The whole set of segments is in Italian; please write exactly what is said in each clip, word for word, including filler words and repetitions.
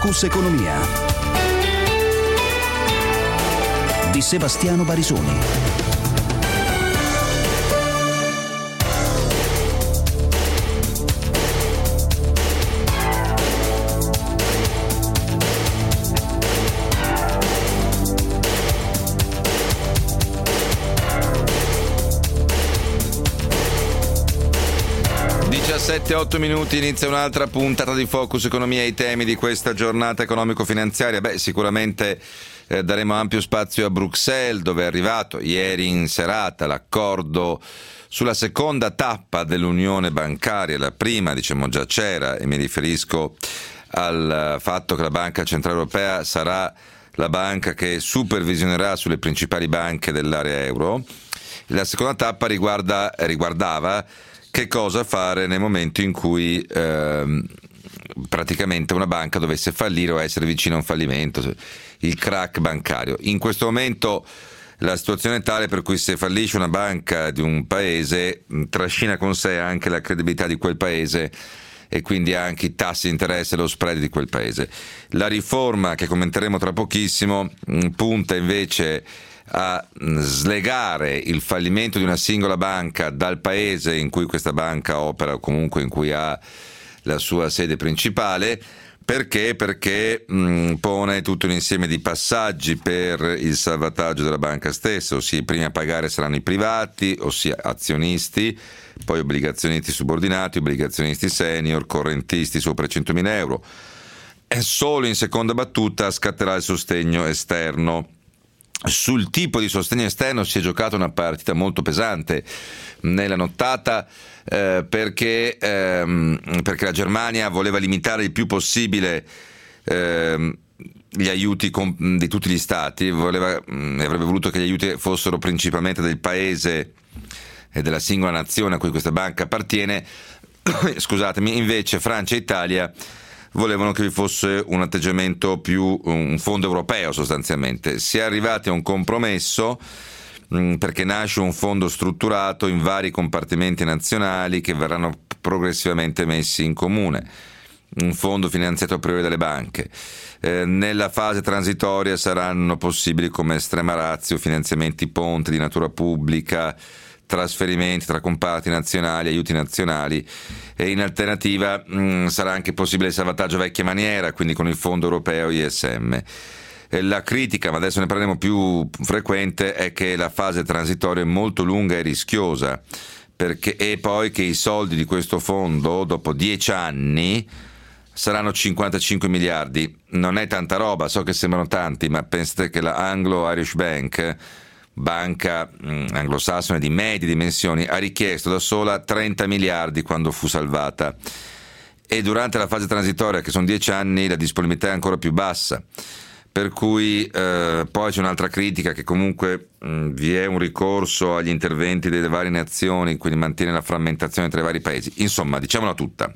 Focus Economia di Sebastiano Barisoni. diciassette otto minuti, inizia un'altra puntata di Focus Economia e i temi di questa giornata economico-finanziaria. Beh, sicuramente eh, daremo ampio spazio a Bruxelles, dove è arrivato ieri in serata l'accordo sulla seconda tappa dell'unione bancaria. La prima, diciamo, già c'era, e mi riferisco al fatto che la Banca Centrale Europea sarà la banca che supervisionerà sulle principali banche dell'area euro. La seconda tappa riguarda, riguardava che cosa fare nel momento in cui eh, praticamente una banca dovesse fallire o essere vicino a un fallimento, il crack bancario. In questo momento la situazione è tale per cui se fallisce una banca di un paese trascina con sé anche la credibilità di quel paese e quindi anche i tassi di interesse e lo spread di quel paese. La riforma, che commenteremo tra pochissimo, punta invece a slegare il fallimento di una singola banca dal paese in cui questa banca opera o comunque in cui ha la sua sede principale. Perché? Perché mh, pone tutto un insieme di passaggi per il salvataggio della banca stessa, ossia i primi a pagare saranno i privati, ossia azionisti, poi obbligazionisti subordinati, obbligazionisti senior, correntisti sopra i centomila euro. E solo in seconda battuta scatterà il sostegno esterno. Sul tipo di sostegno esterno si è giocata una partita molto pesante nella nottata eh, perché, ehm, perché la Germania voleva limitare il più possibile ehm, gli aiuti com- di tutti gli stati, voleva, mh, avrebbe voluto che gli aiuti fossero principalmente del paese e della singola nazione a cui questa banca appartiene. Scusatemi, invece Francia e Italia volevano che vi fosse un atteggiamento più, un fondo europeo sostanzialmente. Si è arrivati a un compromesso mh, perché nasce un fondo strutturato in vari compartimenti nazionali che verranno progressivamente messi in comune. Un fondo finanziato a priori dalle banche. Eh, nella fase transitoria saranno possibili come estrema ratio finanziamenti ponte di natura pubblica, trasferimenti tra comparti nazionali, aiuti nazionali, e in alternativa mh, sarà anche possibile il salvataggio vecchia maniera, quindi con il fondo europeo I S M. E la critica, ma adesso ne parleremo più frequente, è che la fase transitoria è molto lunga e rischiosa, perché e poi che i soldi di questo fondo dopo dieci anni saranno cinquantacinque miliardi. Non è tanta roba, so che sembrano tanti, ma pensate che la Anglo-Irish Bank, banca mh, anglosassone di medie dimensioni, ha richiesto da sola trenta miliardi quando fu salvata, e durante la fase transitoria, che sono dieci anni, la disponibilità è ancora più bassa, per cui eh, poi c'è un'altra critica, che comunque mh, vi è un ricorso agli interventi delle varie nazioni, quindi mantiene la frammentazione tra i vari paesi. Insomma, diciamola tutta,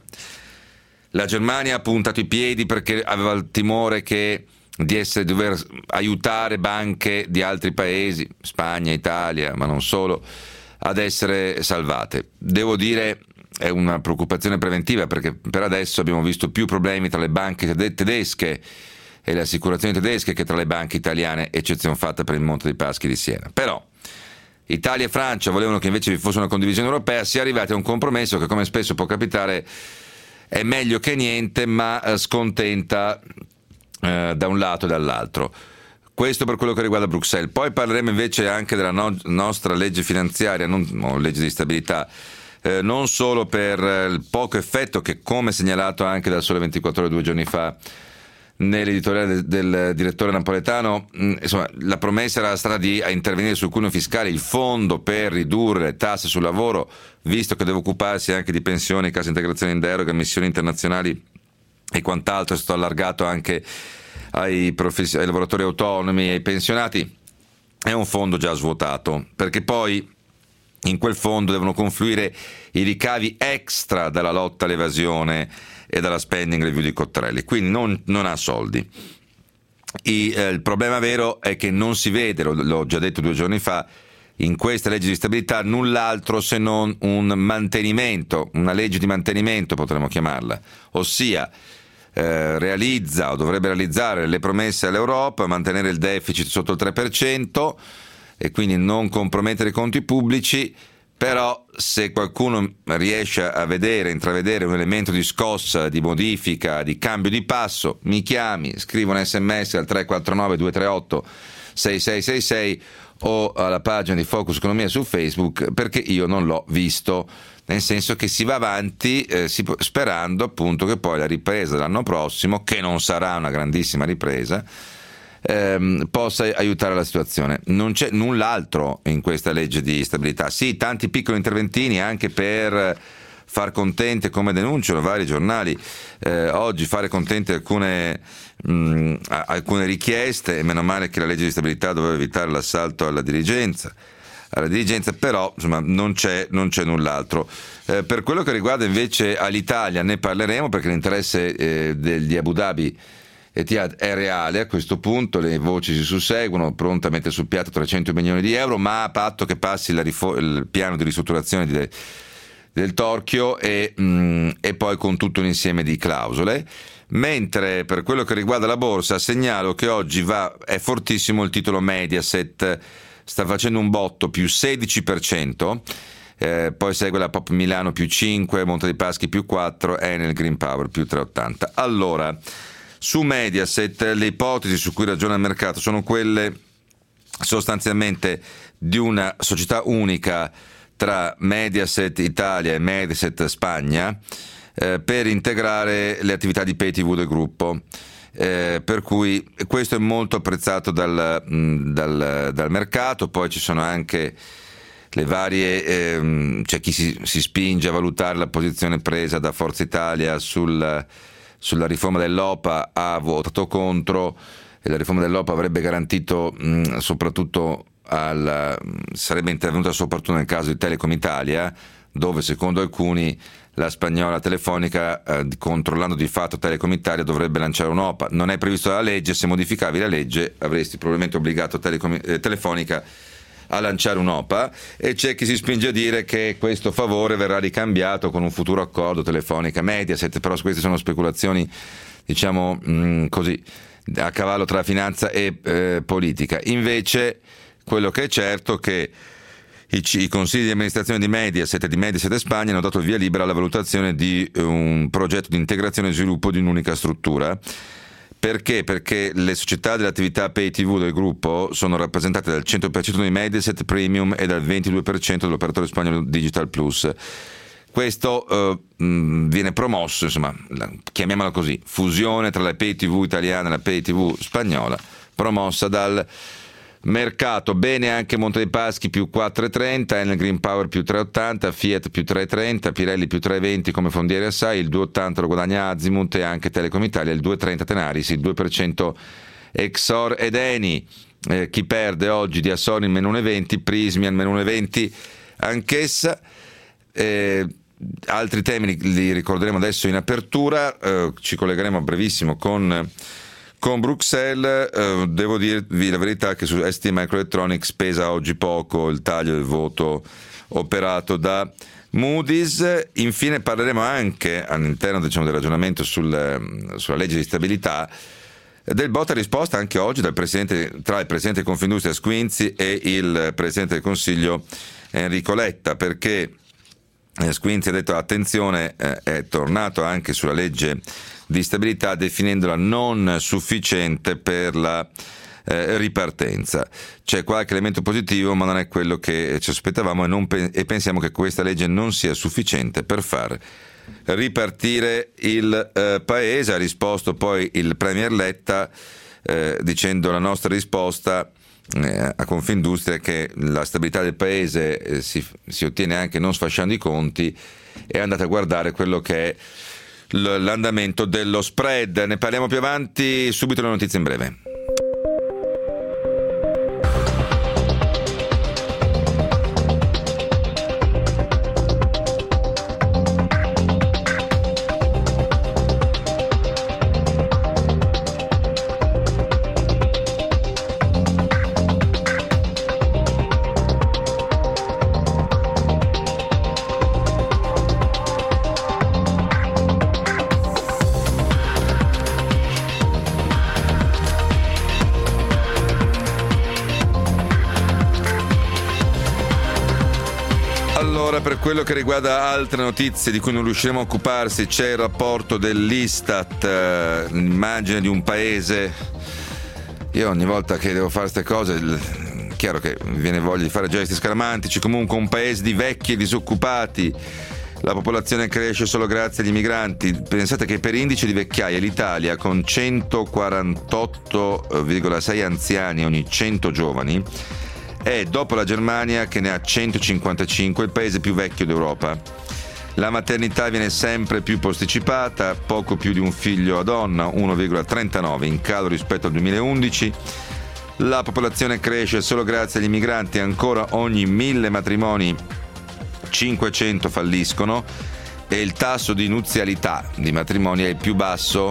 la Germania ha puntato i piedi perché aveva il timore che di essere dover aiutare banche di altri paesi, Spagna, Italia, ma non solo, ad essere salvate. Devo dire, è una preoccupazione preventiva, perché per adesso abbiamo visto più problemi tra le banche tedesche e le assicurazioni tedesche che tra le banche italiane, eccezione fatta per il Monte dei Paschi di Siena. Però Italia e Francia volevano che invece vi fosse una condivisione europea. Si è arrivati a un compromesso che, come spesso può capitare, è meglio che niente, ma scontenta Uh, da un lato e dall'altro. Questo per quello che riguarda Bruxelles. Poi parleremo invece anche della no- nostra legge finanziaria, non, no, legge di stabilità, eh, non solo per il poco effetto che, come segnalato anche dal Sole ventiquattro Ore due giorni fa nell'editoriale del, del direttore Napoletano, mh, insomma, la promessa era stata di intervenire sul cuneo fiscale, il fondo per ridurre le tasse sul lavoro, visto che deve occuparsi anche di pensioni, cassa integrazione in deroga, missioni internazionali e quant'altro, è stato allargato anche ai, profes- ai lavoratori autonomi e ai pensionati. È un fondo già svuotato, perché poi in quel fondo devono confluire i ricavi extra dalla lotta all'evasione e dalla spending review di Cottarelli, quindi non, non ha soldi. I, eh, il problema vero è che non si vede, lo, l'ho già detto due giorni fa, in questa legge di stabilità null'altro se non un mantenimento, una legge di mantenimento potremmo chiamarla, ossia eh, realizza o dovrebbe realizzare le promesse all'Europa, mantenere il deficit sotto il tre per cento e quindi non compromettere i conti pubblici. Però se qualcuno riesce a vedere, intravedere un elemento di scossa, di modifica, di cambio di passo, mi chiami, scrivo un sms al tre quattro nove due tre otto sei sei sei sei o alla pagina di Focus Economia su Facebook, perché io non l'ho visto, nel senso che si va avanti eh, si, sperando appunto che poi la ripresa dell'anno prossimo, che non sarà una grandissima ripresa, Ehm, possa aiutare la situazione. Non c'è null'altro in questa legge di stabilità. Sì, tanti piccoli interventini anche per far contente, come denunciano vari giornali eh, oggi, fare contente alcune, mh, alcune richieste, e meno male che la legge di stabilità doveva evitare l'assalto alla dirigenza alla dirigenza, però insomma non c'è, non c'è null'altro. Eh, per quello che riguarda invece all'Italia ne parleremo, perché l'interesse eh, degli Abu Dhabi Etihad è reale a questo punto, le voci si susseguono, pronta a mettere sul piatto trecento milioni di euro, ma a patto che passi la rifo- il piano di ristrutturazione di, del torchio e, mh, e poi con tutto un insieme di clausole. Mentre per quello che riguarda la borsa segnalo che oggi va, è fortissimo il titolo Mediaset, sta facendo un botto più sedici per cento, eh, poi segue la Pop Milano più cinque, Monte dei Paschi più quattro, Enel Green Power più tre virgola ottanta. Allora, su Mediaset le ipotesi su cui ragiona il mercato sono quelle sostanzialmente di una società unica tra Mediaset Italia e Mediaset Spagna eh, per integrare le attività di pay tivù del gruppo, eh, per cui questo è molto apprezzato dal, dal, dal mercato. Poi ci sono anche le varie, ehm, c'è chi si, si spinge a valutare la posizione presa da Forza Italia sul sulla riforma dell'O P A, ha votato contro, e la riforma dell'O P A avrebbe garantito mh, soprattutto al, sarebbe intervenuta soprattutto nel caso di Telecom Italia, dove secondo alcuni la spagnola Telefonica, eh, controllando di fatto Telecom Italia, dovrebbe lanciare un O P A. Non è previsto dalla legge, se modificavi la legge avresti probabilmente obbligato Telecom, eh, Telefonica a lanciare un O P A, e c'è chi si spinge a dire che questo favore verrà ricambiato con un futuro accordo Telefonica Mediaset, però queste sono speculazioni, diciamo mh, così, a cavallo tra finanza e eh, politica. Invece quello che è certo è che i, i consigli di amministrazione di Mediaset e di Mediaset Spagna hanno dato via libera alla valutazione di un progetto di integrazione e sviluppo di un'unica struttura. Perché? Perché le società dell'attività pay tivù del gruppo sono rappresentate dal cento per cento di Mediaset Premium e dal ventidue per cento dell'operatore spagnolo Digital Plus. Questo uh, viene promosso, insomma, la, chiamiamola così, fusione tra la pay tivù italiana e la pay tivù spagnola, promossa dal mercato. Bene anche Monte dei Paschi più quattro virgola trenta, Enel Green Power più tre virgola ottanta, Fiat più tre virgola trenta, Pirelli più tre virgola venti come Fondieri Assai, il due virgola ottanta lo guadagna Azimut e anche Telecom Italia, il due virgola trenta Tenaris, il due per cento Exor ed Eni. Eh, chi perde oggi di Assor in meno uno virgola venti, Prismian meno uno virgola venti anch'essa. Eh, altri temi li, li ricorderemo adesso in apertura, eh, ci collegheremo a brevissimo con Con Bruxelles. Eh, devo dirvi la verità che su S T Microelectronics pesa oggi poco il taglio del voto operato da Moody's. Infine parleremo anche, all'interno diciamo, del ragionamento sul, sulla legge di stabilità, del botta e risposta anche oggi dal presidente, tra il presidente di Confindustria Squinzi e il presidente del Consiglio Enrico Letta, perché Squinzi ha detto attenzione, eh, è tornato anche sulla legge di stabilità definendola non sufficiente per la eh, ripartenza. C'è qualche elemento positivo, ma non è quello che ci aspettavamo, e, non pe- e pensiamo che questa legge non sia sufficiente per far ripartire il eh, paese. Ha risposto poi il Premier Letta eh, dicendo: la nostra risposta eh, a Confindustria è che la stabilità del paese eh, si, si ottiene anche non sfasciando i conti, e andate a guardare quello che è l'andamento dello spread. Ne parliamo più avanti, subito le notizie in breve. Allora, per quello che riguarda altre notizie di cui non riusciremo a occuparsi, c'è il rapporto dell'Istat, eh, l'immagine di un paese. Io ogni volta che devo fare queste cose, chiaro che mi viene voglia di fare gesti scaramantici. Comunque un paese di vecchi e disoccupati, la popolazione cresce solo grazie agli immigranti. Pensate che per indice di vecchiaia l'Italia, con centoquarantotto virgola sei anziani ogni cento giovani, è, dopo la Germania che ne ha centocinquantacinque, il paese più vecchio d'Europa. La maternità viene sempre più posticipata, poco più di un figlio a donna, uno virgola trentanove, in calo rispetto al duemilaundici. La popolazione cresce solo grazie agli immigranti, ancora ogni mille matrimoni cinquecento falliscono e il tasso di nuzialità di matrimoni è il più basso,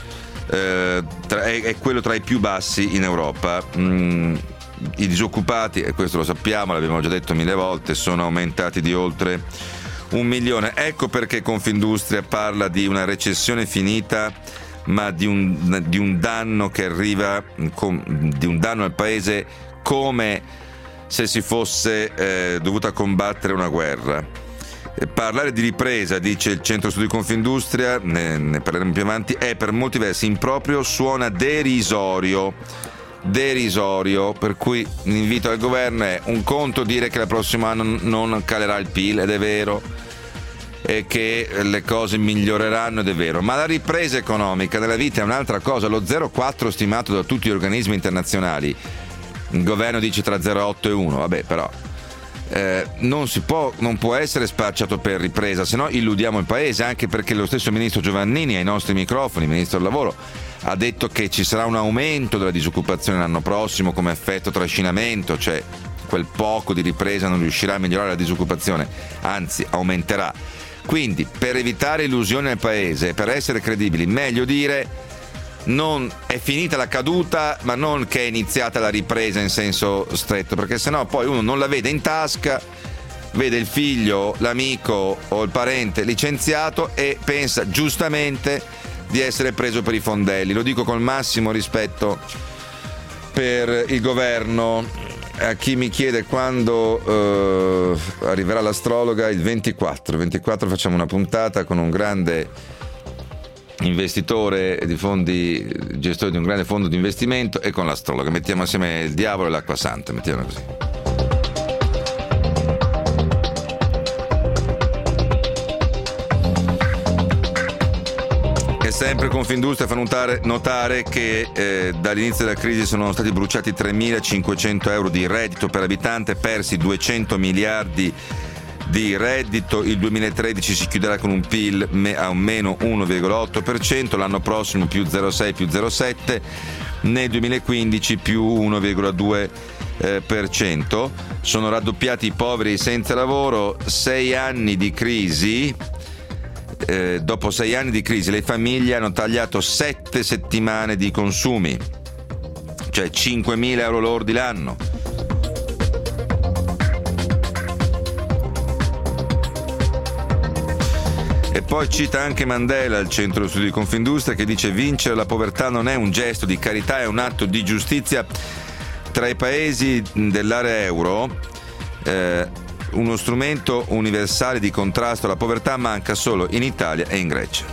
eh, tra, è, è quello tra i più bassi in Europa. Mm, I disoccupati, e questo lo sappiamo, l'abbiamo già detto mille volte, sono aumentati di oltre un milione. Ecco perché Confindustria parla di una recessione finita, ma di un, di un danno che arriva, com, di un danno al paese come se si fosse eh, dovuta combattere una guerra. E parlare di ripresa, dice il centro studi Confindustria, ne, ne parleremo più avanti, è per molti versi improprio, suona derisorio. derisorio, per cui l'invito al governo è: un conto dire che il prossimo anno non calerà il P I L, ed è vero, e che le cose miglioreranno, ed è vero, ma la ripresa economica nella vita è un'altra cosa. Lo zero virgola quattro stimato da tutti gli organismi internazionali, il governo dice tra zero virgola otto e uno, vabbè, però eh, non si può, non può essere spacciato per ripresa, se no illudiamo il paese, anche perché lo stesso ministro Giovannini ai nostri microfoni, ministro del lavoro, ha detto che ci sarà un aumento della disoccupazione l'anno prossimo come effetto trascinamento, cioè quel poco di ripresa non riuscirà a migliorare la disoccupazione, anzi aumenterà. Quindi, per evitare illusioni al paese, per essere credibili, meglio dire: non è finita la caduta, ma non che è iniziata la ripresa in senso stretto, perché sennò poi uno non la vede in tasca, vede il figlio, l'amico o il parente licenziato e pensa giustamente di essere preso per i fondelli. Lo dico col massimo rispetto per il governo. A chi mi chiede quando eh, arriverà l'astrologa, il ventiquattro. ventiquattro facciamo una puntata con un grande investitore di fondi, gestore di un grande fondo di investimento, e con l'astrologa. Mettiamo assieme il diavolo e l'acqua santa, mettiamola così. Sempre Confindustria fa notare, notare che eh, dall'inizio della crisi sono stati bruciati tremilacinquecento euro di reddito per abitante, persi duecento miliardi di reddito. Il duemilatredici si chiuderà con un P I L me, a un meno uno virgola otto per cento, l'anno prossimo più zero virgola sei, più zero virgola sette, nel duemilaquindici più uno virgola due per cento. Sono raddoppiati i poveri senza lavoro. Sei anni di crisi. Eh, dopo sei anni di crisi le famiglie hanno tagliato sette settimane di consumi, cioè cinquemila euro lordi l'anno. E poi cita anche Mandela, il centro studi di Confindustria, che dice: vincere la povertà non è un gesto di carità, è un atto di giustizia. Tra i paesi dell'area euro eh, uno strumento universale di contrasto alla povertà manca solo in Italia e in Grecia.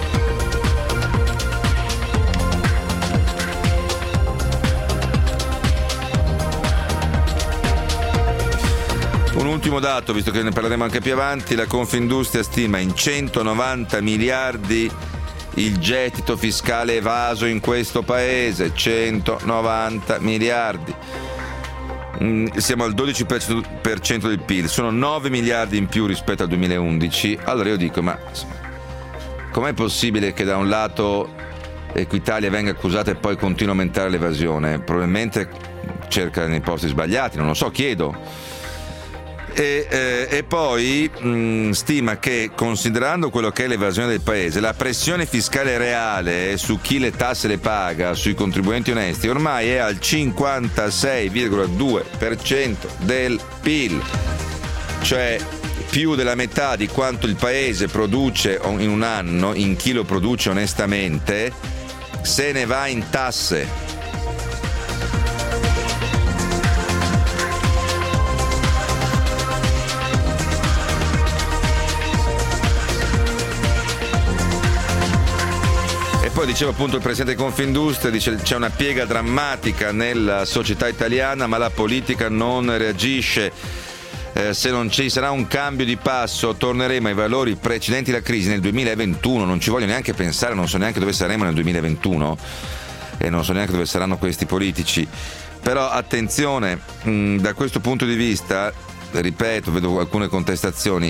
Un ultimo dato, visto che ne parleremo anche più avanti: la Confindustria stima in centonovanta miliardi il gettito fiscale evaso in questo paese. centonovanta miliardi. Siamo al dodici per cento del P I L, sono nove miliardi in più rispetto al duemilaundici. Allora io dico: ma com'è possibile che da un lato Equitalia venga accusata e poi continua a aumentare l'evasione? Probabilmente cerca nei posti sbagliati, non lo so, chiedo. E, eh, e poi mh, stima che, considerando quello che è l'evasione del paese, la pressione fiscale reale su chi le tasse le paga, sui contribuenti onesti, ormai è al cinquantasei virgola due per cento del P I L, cioè più della metà di quanto il paese produce in un anno, in chi lo produce onestamente, se ne va in tasse. poi diceva appunto il presidente di Confindustria, dice c'è una piega drammatica nella società italiana, ma la politica non reagisce. Eh, se non ci sarà un cambio di passo torneremo ai valori precedenti alla crisi nel duemilaventuno. Non ci voglio neanche pensare, non so neanche dove saremo nel duemilaventuno e non so neanche dove saranno questi politici. Però attenzione, mh, da questo punto di vista, ripeto, vedo alcune contestazioni.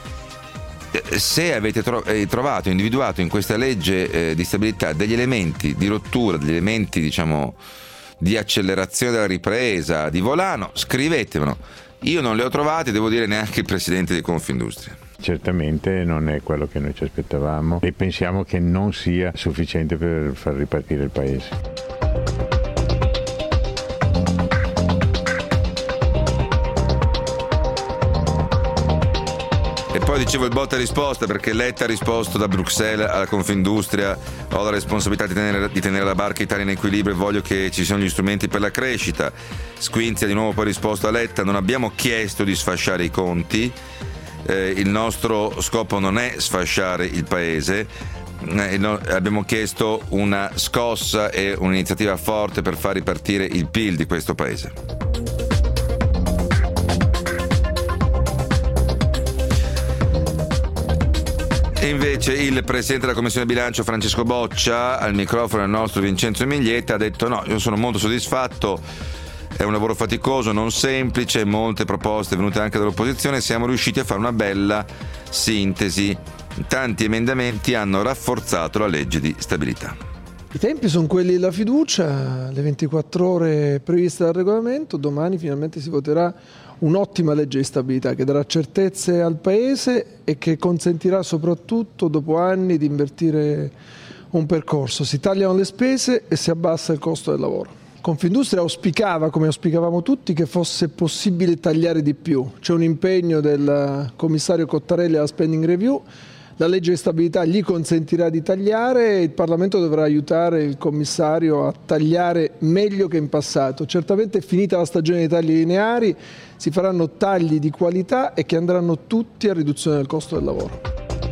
Se avete tro- trovato, individuato in questa legge eh, di stabilità degli elementi di rottura, degli elementi diciamo di accelerazione della ripresa, di volano, scrivetemelo. Io non li ho trovati, devo dire neanche il presidente di Confindustria. Certamente non è quello che noi ci aspettavamo e pensiamo che non sia sufficiente per far ripartire il paese. E poi dicevo il botta e risposta, perché Letta ha risposto da Bruxelles alla Confindustria: ho la responsabilità di tenere, di tenere la barca Italia in equilibrio e voglio che ci siano gli strumenti per la crescita. Squinzi ha di nuovo poi risposto a Letta: non abbiamo chiesto di sfasciare i conti, eh, il nostro scopo non è sfasciare il paese, eh, no, abbiamo chiesto una scossa e un'iniziativa forte per far ripartire il P I L di questo paese. E invece il presidente della Commissione Bilancio Francesco Boccia, al microfono del nostro Vincenzo Miglietta, ha detto: no, io sono molto soddisfatto, è un lavoro faticoso, non semplice, molte proposte venute anche dall'opposizione, siamo riusciti a fare una bella sintesi, tanti emendamenti hanno rafforzato la legge di stabilità. I tempi sono quelli della fiducia, le ventiquattro ore previste dal regolamento, domani finalmente si voterà un'ottima legge di stabilità che darà certezze al Paese e che consentirà soprattutto dopo anni di invertire un percorso. Si tagliano le spese e si abbassa il costo del lavoro. Confindustria auspicava, come auspicavamo tutti, che fosse possibile tagliare di più. C'è un impegno del commissario Cottarelli alla spending review. La legge di stabilità gli consentirà di tagliare e il Parlamento dovrà aiutare il commissario a tagliare meglio che in passato. Certamente è finita la stagione dei tagli lineari, si faranno tagli di qualità e che andranno tutti a riduzione del costo del lavoro.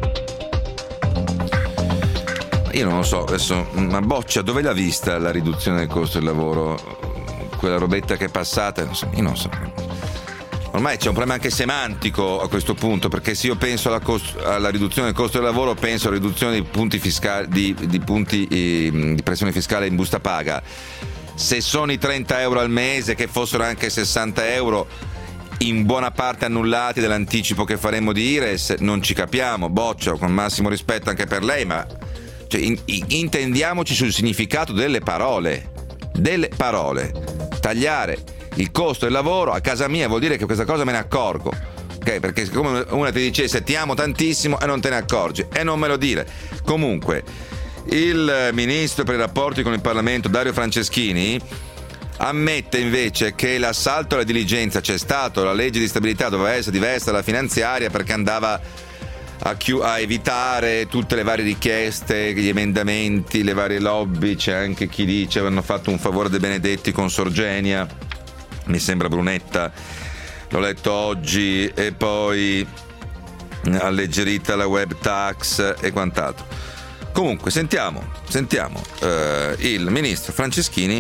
Io non lo so, adesso, ma Boccia dove l'ha vista la riduzione del costo del lavoro? Quella robetta che è passata? Non so, io non so. Ormai c'è un problema anche semantico a questo punto, perché se io penso alla, cost- alla riduzione del costo del lavoro penso alla riduzione di punti fiscali, di, di punti eh, di pressione fiscale in busta paga. Se sono i trenta euro al mese, che fossero anche sessanta euro, in buona parte annullati dall'anticipo che faremo di I R E S, non ci capiamo. Boccia, con massimo rispetto anche per lei, ma cioè, in, in, intendiamoci sul significato delle parole. Delle parole. Tagliare il costo del lavoro a casa mia vuol dire che questa cosa me ne accorgo, ok? Perché siccome una ti dicesse ti amo tantissimo e non te ne accorgi, e non me lo dire. Comunque il ministro per i rapporti con il Parlamento Dario Franceschini ammette invece che l'assalto alla diligenza c'è stato, la legge di stabilità doveva essere diversa dalla finanziaria perché andava a, chi- a evitare tutte le varie richieste, gli emendamenti, le varie lobby. C'è anche chi dice avevano fatto un favore De Benedetti con Sorgenia, mi sembra Brunetta, l'ho letto oggi, e poi alleggerita la web tax e quant'altro. Comunque sentiamo, sentiamo eh, il ministro Franceschini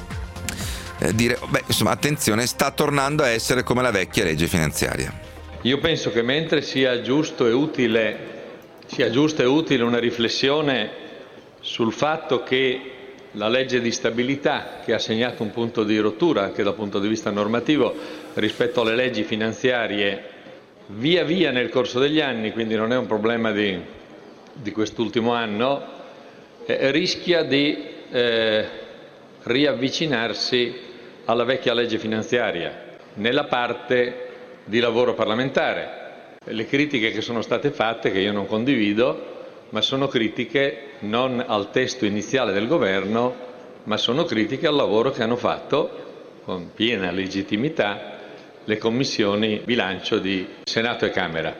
eh, dire, beh, insomma, attenzione, sta tornando a essere come la vecchia legge finanziaria. Io penso che mentre sia giusto e utile, sia giusta e utile una riflessione sul fatto che la legge di stabilità, che ha segnato un punto di rottura anche dal punto di vista normativo rispetto alle leggi finanziarie via via nel corso degli anni, quindi non è un problema di, di quest'ultimo anno, eh, rischia di eh, riavvicinarsi alla vecchia legge finanziaria nella parte di lavoro parlamentare. Le critiche che sono state fatte, che io non condivido, ma sono critiche non al testo iniziale del governo, ma sono critiche al lavoro che hanno fatto con piena legittimità le commissioni bilancio di Senato e Camera.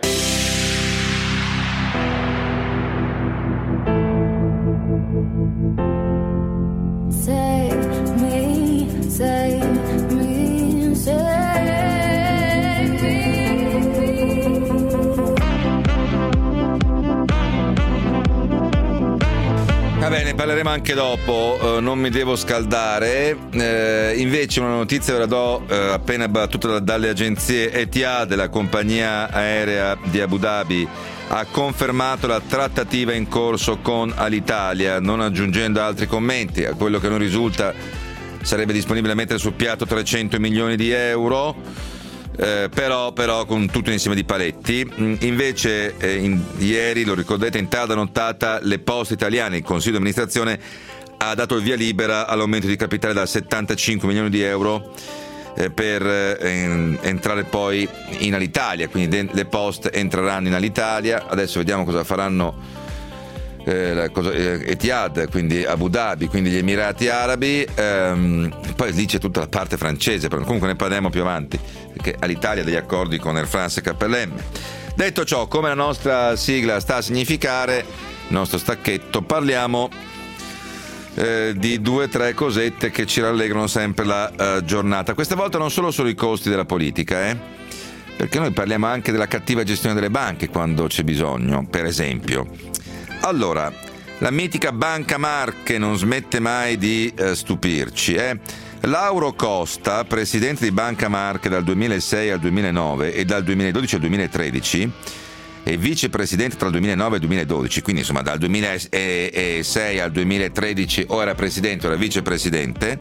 Save me, save me, save Va bene, parleremo anche dopo, eh, non mi devo scaldare. Eh, invece una notizia ve la do eh, appena battuta da, dalle agenzie. Etihad, la compagnia aerea di Abu Dhabi, ha confermato la trattativa in corso con Alitalia, non aggiungendo altri commenti. A quello che non risulta, sarebbe disponibile a mettere sul piatto trecento milioni di euro. Eh, però, però con tutto un insieme di paletti. Invece eh, in, ieri, lo ricordate, in tarda nottata le Poste Italiane, il Consiglio di amministrazione ha dato il via libera all'aumento di capitale da settantacinque milioni di euro eh, per eh, entrare poi in Alitalia, quindi de- le Poste entreranno in Alitalia. Adesso vediamo cosa faranno eh, la cosa, eh, Etihad, quindi Abu Dhabi, quindi gli Emirati Arabi, ehm, poi lì c'è tutta la parte francese, però comunque ne parleremo più avanti, perché all'Italia ha degli accordi con Air France e K L M. Detto ciò, come la nostra sigla sta a significare, il nostro stacchetto, parliamo eh, di due o tre cosette che ci rallegrano sempre la uh, giornata. Questa volta non solo solo i costi della politica, eh, perché noi parliamo anche della cattiva gestione delle banche quando c'è bisogno, per esempio. Allora, la mitica Banca Marche non smette mai di uh, stupirci, eh. Lauro Costa, presidente di Banca Marche dal duemilasei al duemilanove e dal duemiladodici al duemilatredici e vicepresidente tra il duemilanove e il duemiladodici, quindi insomma dal duemilasei al duemilatredici o era presidente o era vicepresidente,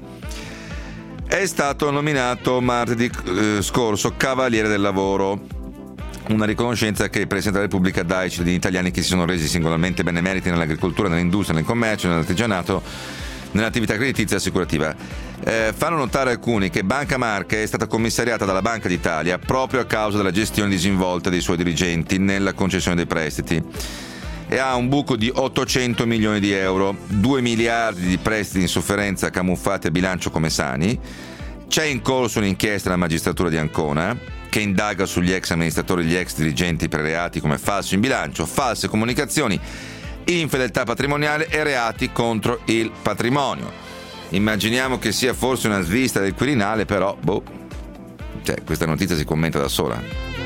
è stato nominato martedì eh, scorso Cavaliere del Lavoro, una riconoscenza che il Presidente della Repubblica dà ai cittadini italiani che si sono resi singolarmente benemeriti nell'agricoltura, nell'industria, nel commercio, nell'artigianato, nell'attività creditizia e assicurativa. Eh, fanno notare alcuni che Banca Marche è stata commissariata dalla Banca d'Italia proprio a causa della gestione disinvolta dei suoi dirigenti nella concessione dei prestiti e ha un buco di ottocento milioni di euro, due miliardi di prestiti in sofferenza camuffati a bilancio come sani. C'è in corso un'inchiesta alla magistratura di Ancona che indaga sugli ex amministratori e gli ex dirigenti per reati come falso in bilancio, false comunicazioni, infedeltà patrimoniale e reati contro il patrimonio. Immaginiamo che sia forse una svista del Quirinale, però boh, cioè, questa notizia si commenta da sola.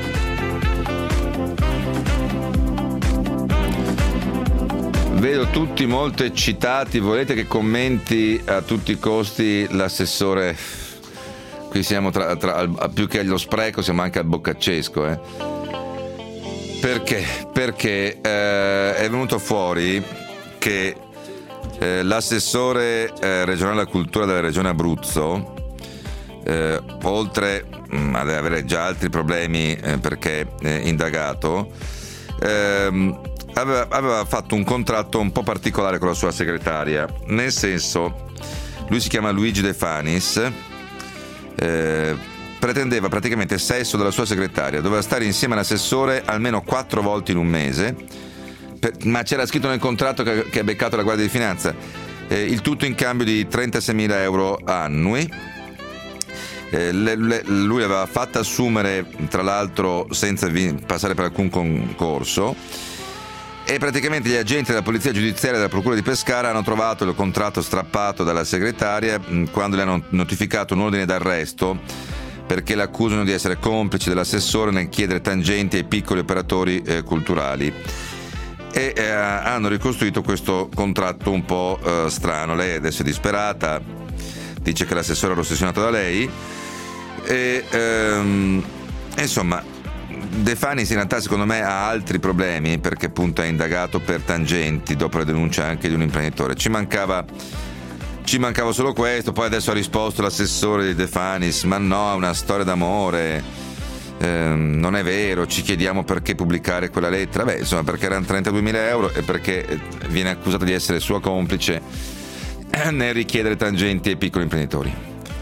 Vedo tutti molto eccitati, volete che commenti a tutti i costi l'assessore? Qui siamo tra, tra più che allo spreco, siamo anche al boccaccesco, eh. Perché? Perché eh, è venuto fuori che eh, l'assessore eh, regionale alla cultura della regione Abruzzo, eh, oltre mh, ad avere già altri problemi eh, perché eh, indagato, ehm, aveva, aveva fatto un contratto un po' particolare con la sua segretaria, nel senso, lui si chiama Luigi De Fanis, eh, pretendeva praticamente sesso dalla sua segretaria, doveva stare insieme all'assessore almeno quattro volte in un mese, per, ma c'era scritto nel contratto che, che ha beccato la Guardia di Finanza, eh, il tutto in cambio di trentaseimila euro annui. Eh, le, le, lui aveva fatto assumere, tra l'altro senza vi, passare per alcun concorso, e praticamente gli agenti della polizia giudiziaria della procura di Pescara hanno trovato il contratto strappato dalla segretaria mh, quando le hanno notificato un ordine d'arresto perché l'accusano di essere complice dell'assessore nel chiedere tangenti ai piccoli operatori eh, culturali, e eh, hanno ricostruito questo contratto un po' eh, strano. Lei adesso è disperata, dice che l'assessore era ossessionato da lei e ehm, insomma De Fanis in realtà secondo me ha altri problemi, perché appunto è indagato per tangenti dopo la denuncia anche di un imprenditore. Ci mancava Ci mancava solo questo. Poi adesso ha risposto l'assessore di De Fanis: ma no, è una storia d'amore, eh, non è vero, ci chiediamo perché pubblicare quella lettera. Beh, insomma, perché erano trentaduemila euro e perché viene accusato di essere sua complice nel richiedere tangenti ai piccoli imprenditori.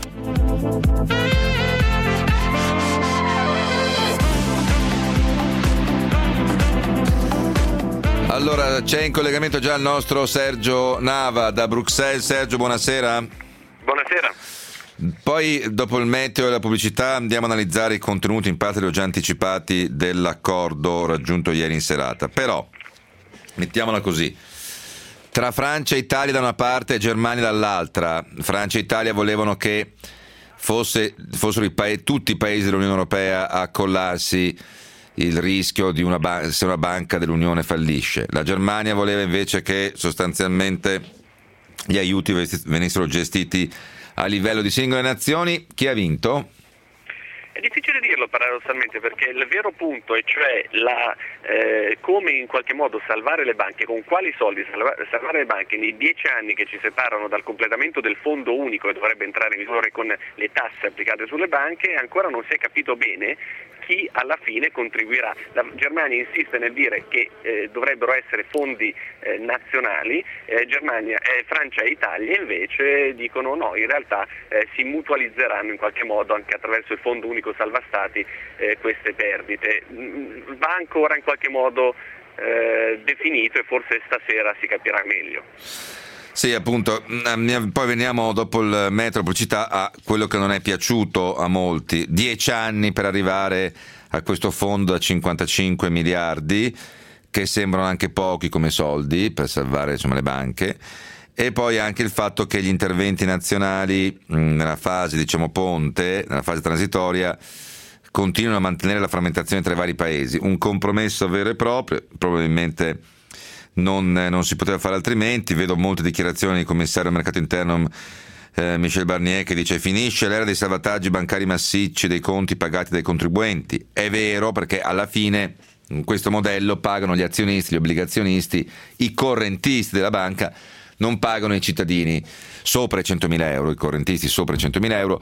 Allora, c'è in collegamento già il nostro Sergio Nava da Bruxelles. Sergio, buonasera. Buonasera. Poi, dopo il meteo e la pubblicità, andiamo ad analizzare i contenuti, in parte li ho già anticipati, dell'accordo raggiunto ieri in serata. Però, mettiamola così, tra Francia e Italia da una parte e Germania dall'altra, Francia e Italia volevano che fosse, fossero i pa- tutti i paesi dell'Unione Europea a accollarsi il rischio di una ban- se una banca dell'Unione fallisce. La Germania voleva invece che sostanzialmente gli aiuti venissero gestiti a livello di singole nazioni. Chi ha vinto? È difficile dirlo paradossalmente, perché il vero punto è cioè la, eh, come in qualche modo salvare le banche, con quali soldi salva, salvare le banche nei dieci anni che ci separano dal completamento del fondo unico che dovrebbe entrare in vigore con le tasse applicate sulle banche. Ancora non si è capito bene chi alla fine contribuirà. La Germania insiste nel dire che eh, dovrebbero essere fondi eh, nazionali, eh, Germania, eh, Francia e Italia invece dicono no, in realtà eh, si mutualizzeranno in qualche modo anche attraverso il fondo unico salva stati eh, queste perdite. Va ancora in qualche modo eh, definito e forse stasera si capirà meglio. Sì, appunto, poi veniamo dopo il metro pubblicità a quello che non è piaciuto a molti. Dieci anni per arrivare a questo fondo da cinquantacinque miliardi, che sembrano anche pochi come soldi per salvare, insomma, le banche. E poi anche il fatto che gli interventi nazionali nella fase, diciamo, ponte, nella fase transitoria, continuano a mantenere la frammentazione tra i vari paesi. Un compromesso vero e proprio, probabilmente Non, non si poteva fare altrimenti. Vedo molte dichiarazioni del commissario al mercato interno eh, Michel Barnier che dice: finisce l'era dei salvataggi bancari massicci dei conti pagati dai contribuenti. È vero, perché alla fine in questo modello pagano gli azionisti, gli obbligazionisti, i correntisti della banca, non pagano i cittadini sopra i centomila euro, i correntisti sopra i centomila euro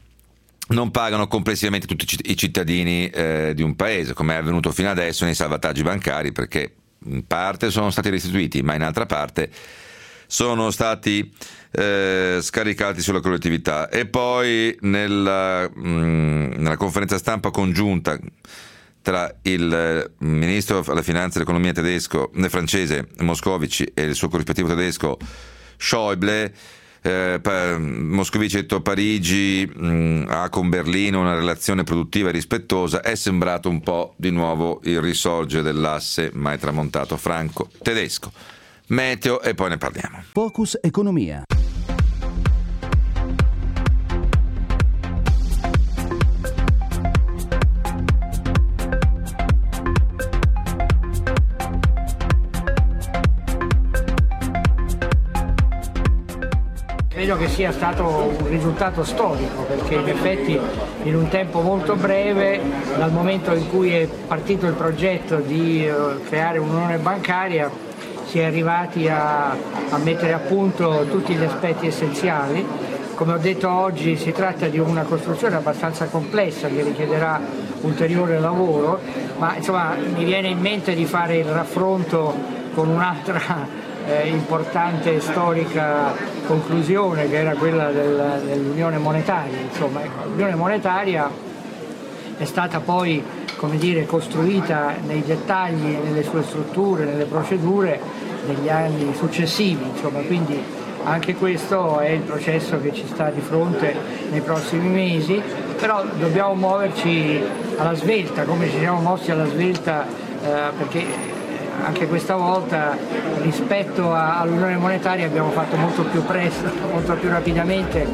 non pagano complessivamente tutti i cittadini eh, di un paese, come è avvenuto fino adesso nei salvataggi bancari, perché in parte sono stati restituiti, ma in altra parte sono stati eh, scaricati sulla collettività. E poi nella, mh, nella conferenza stampa congiunta tra il ministro alla finanza e all'economia tedesco, francese Moscovici, e il suo corrispettivo tedesco Schäuble, eh, Moscovici ha detto: Parigi mh, ha con Berlino una relazione produttiva e rispettosa. È sembrato un po' di nuovo il risorgere dell'asse mai tramontato franco-tedesco. Meteo e poi ne parliamo. Focus Economia. Credo che sia stato un risultato storico, perché in effetti in un tempo molto breve, dal momento in cui è partito il progetto di creare un'unione bancaria, si è arrivati a, a mettere a punto tutti gli aspetti essenziali. Come ho detto oggi, si tratta di una costruzione abbastanza complessa che richiederà ulteriore lavoro, ma insomma mi viene in mente di fare il raffronto con un'altra Eh, importante storica conclusione, che era quella del, dell'unione monetaria. Insomma, ecco, l'unione monetaria è stata poi, come dire, costruita nei dettagli, nelle sue strutture, nelle procedure negli anni successivi, insomma, quindi anche questo è il processo che ci sta di fronte nei prossimi mesi, però dobbiamo muoverci alla svelta, come ci siamo mossi alla svelta, eh, perché anche questa volta rispetto a, all'unione monetaria abbiamo fatto molto più presto, molto più rapidamente.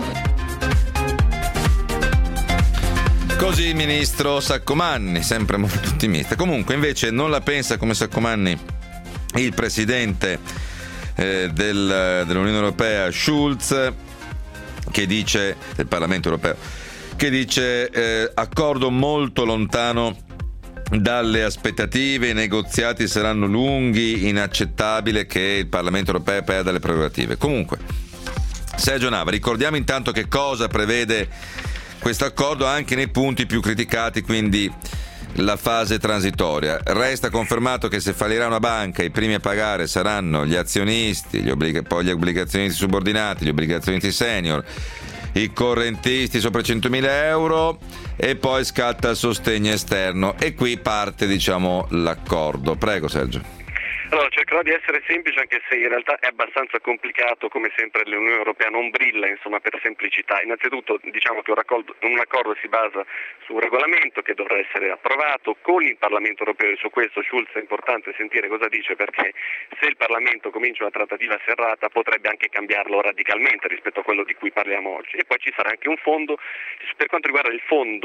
Così il ministro Saccomanni, sempre molto ottimista. Comunque invece non la pensa come Saccomanni il presidente eh, del, dell'Unione Europea Schulz, che dice, del Parlamento Europeo, che dice eh, accordo molto lontano dalle aspettative, i negoziati saranno lunghi, inaccettabile che il Parlamento europeo perda le prerogative. Comunque, Sergio Nava, ricordiamo intanto che cosa prevede questo accordo anche nei punti più criticati, quindi la fase transitoria. Resta confermato che se fallirà una banca i primi a pagare saranno gli azionisti, gli obblig- poi gli obbligazionisti subordinati, gli obbligazionisti senior, i correntisti sopra i centomila euro, e poi scatta il sostegno esterno, e qui parte, diciamo, l'accordo. Prego Sergio. Allora, cercherò di essere semplice, anche se in realtà è abbastanza complicato. Come sempre l'Unione Europea non brilla, insomma, per semplicità. Innanzitutto diciamo che un, raccordo, un accordo si basa su un regolamento che dovrà essere approvato con il Parlamento Europeo, e su questo Schulz è importante sentire cosa dice, perché se il Parlamento comincia una trattativa serrata potrebbe anche cambiarlo radicalmente rispetto a quello di cui parliamo oggi. E poi ci sarà anche un fondo, per quanto riguarda il fondo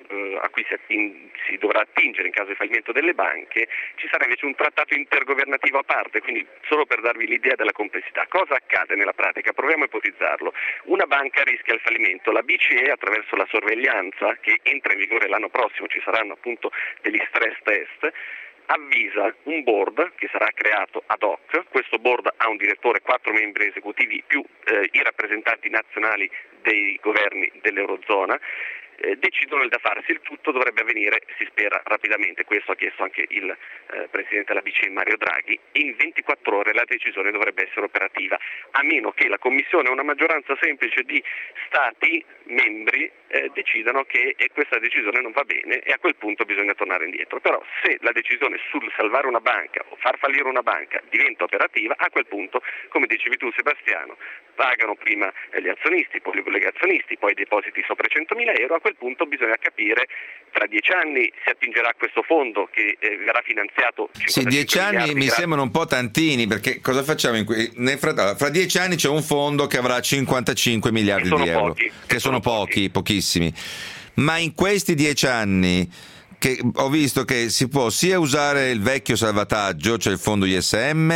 eh, a cui si, atting- si dovrà attingere in caso di fallimento delle banche, ci sarà invece un trattato intergovernativo a parte, quindi solo per darvi l'idea della complessità. Cosa accade nella pratica? Proviamo a ipotizzarlo. Una banca rischia il fallimento, la B C E attraverso la sorveglianza che entra in vigore l'anno prossimo, ci saranno appunto degli stress test, avvisa un board che sarà creato ad hoc. Questo board ha un direttore, quattro membri esecutivi più eh, i rappresentanti nazionali dei governi dell'Eurozona. Eh, decidono il da farsi, il tutto dovrebbe avvenire, si spera, rapidamente, questo ha chiesto anche il eh, Presidente della B C E Mario Draghi, in ventiquattro ore la decisione dovrebbe essere operativa, a meno che la Commissione o una maggioranza semplice di Stati membri eh, decidano che eh, questa decisione non va bene e a quel punto bisogna tornare indietro. Però se la decisione sul salvare una banca o far fallire una banca diventa operativa, a quel punto, come dicevi tu Sebastiano, pagano prima eh, gli azionisti, poi gli obbligazionisti, poi i depositi sopra i centomila euro, a quel punto bisogna capire, tra dieci anni si attingerà a questo fondo che eh, verrà finanziato. Sì, dieci anni mi sembrano un po' tantini, perché cosa facciamo in que- nel fra-, fra dieci anni c'è un fondo che avrà cinquantacinque miliardi di euro, pochi, che sono pochi, pochissimi, ma in questi dieci anni che ho visto che si può sia usare il vecchio salvataggio, cioè il fondo I S M,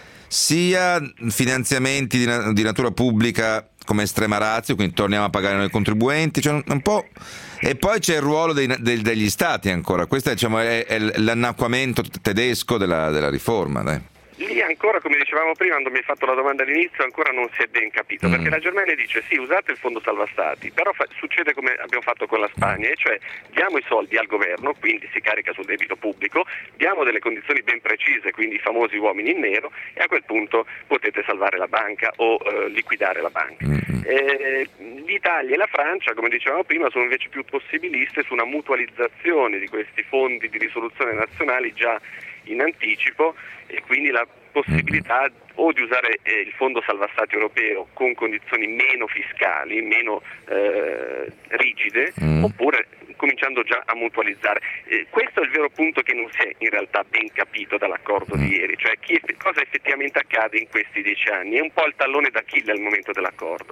sia finanziamenti di, na- di natura pubblica come estrema ratio, quindi torniamo a pagare noi contribuenti, cioè un po'. E poi c'è il ruolo dei, dei, degli stati ancora, questo diciamo, è, è l'annacquamento tedesco della, della riforma, dai. Lì ancora, come dicevamo prima, quando mi hai fatto la domanda all'inizio, ancora non si è ben capito, mm. perché la Germania dice sì, usate il fondo salva stati, però fa- succede come abbiamo fatto con la Spagna, e cioè diamo i soldi al governo, quindi si carica sul debito pubblico, diamo delle condizioni ben precise, quindi i famosi uomini in nero, e a quel punto potete salvare la banca o eh, liquidare la banca. Mm. Eh, L'Italia e la Francia, come dicevamo prima, sono invece più possibiliste su una mutualizzazione di questi fondi di risoluzione nazionali già in anticipo, e quindi la possibilità o di usare eh, il fondo salva stati europeo con condizioni meno fiscali, meno eh, rigide, mm. oppure cominciando già a mutualizzare. Eh, questo è il vero punto che non si è in realtà ben capito dall'accordo mm. di ieri, cioè chi, cosa effettivamente accade in questi dieci anni. È un po' il tallone d'Achille al momento dell'accordo.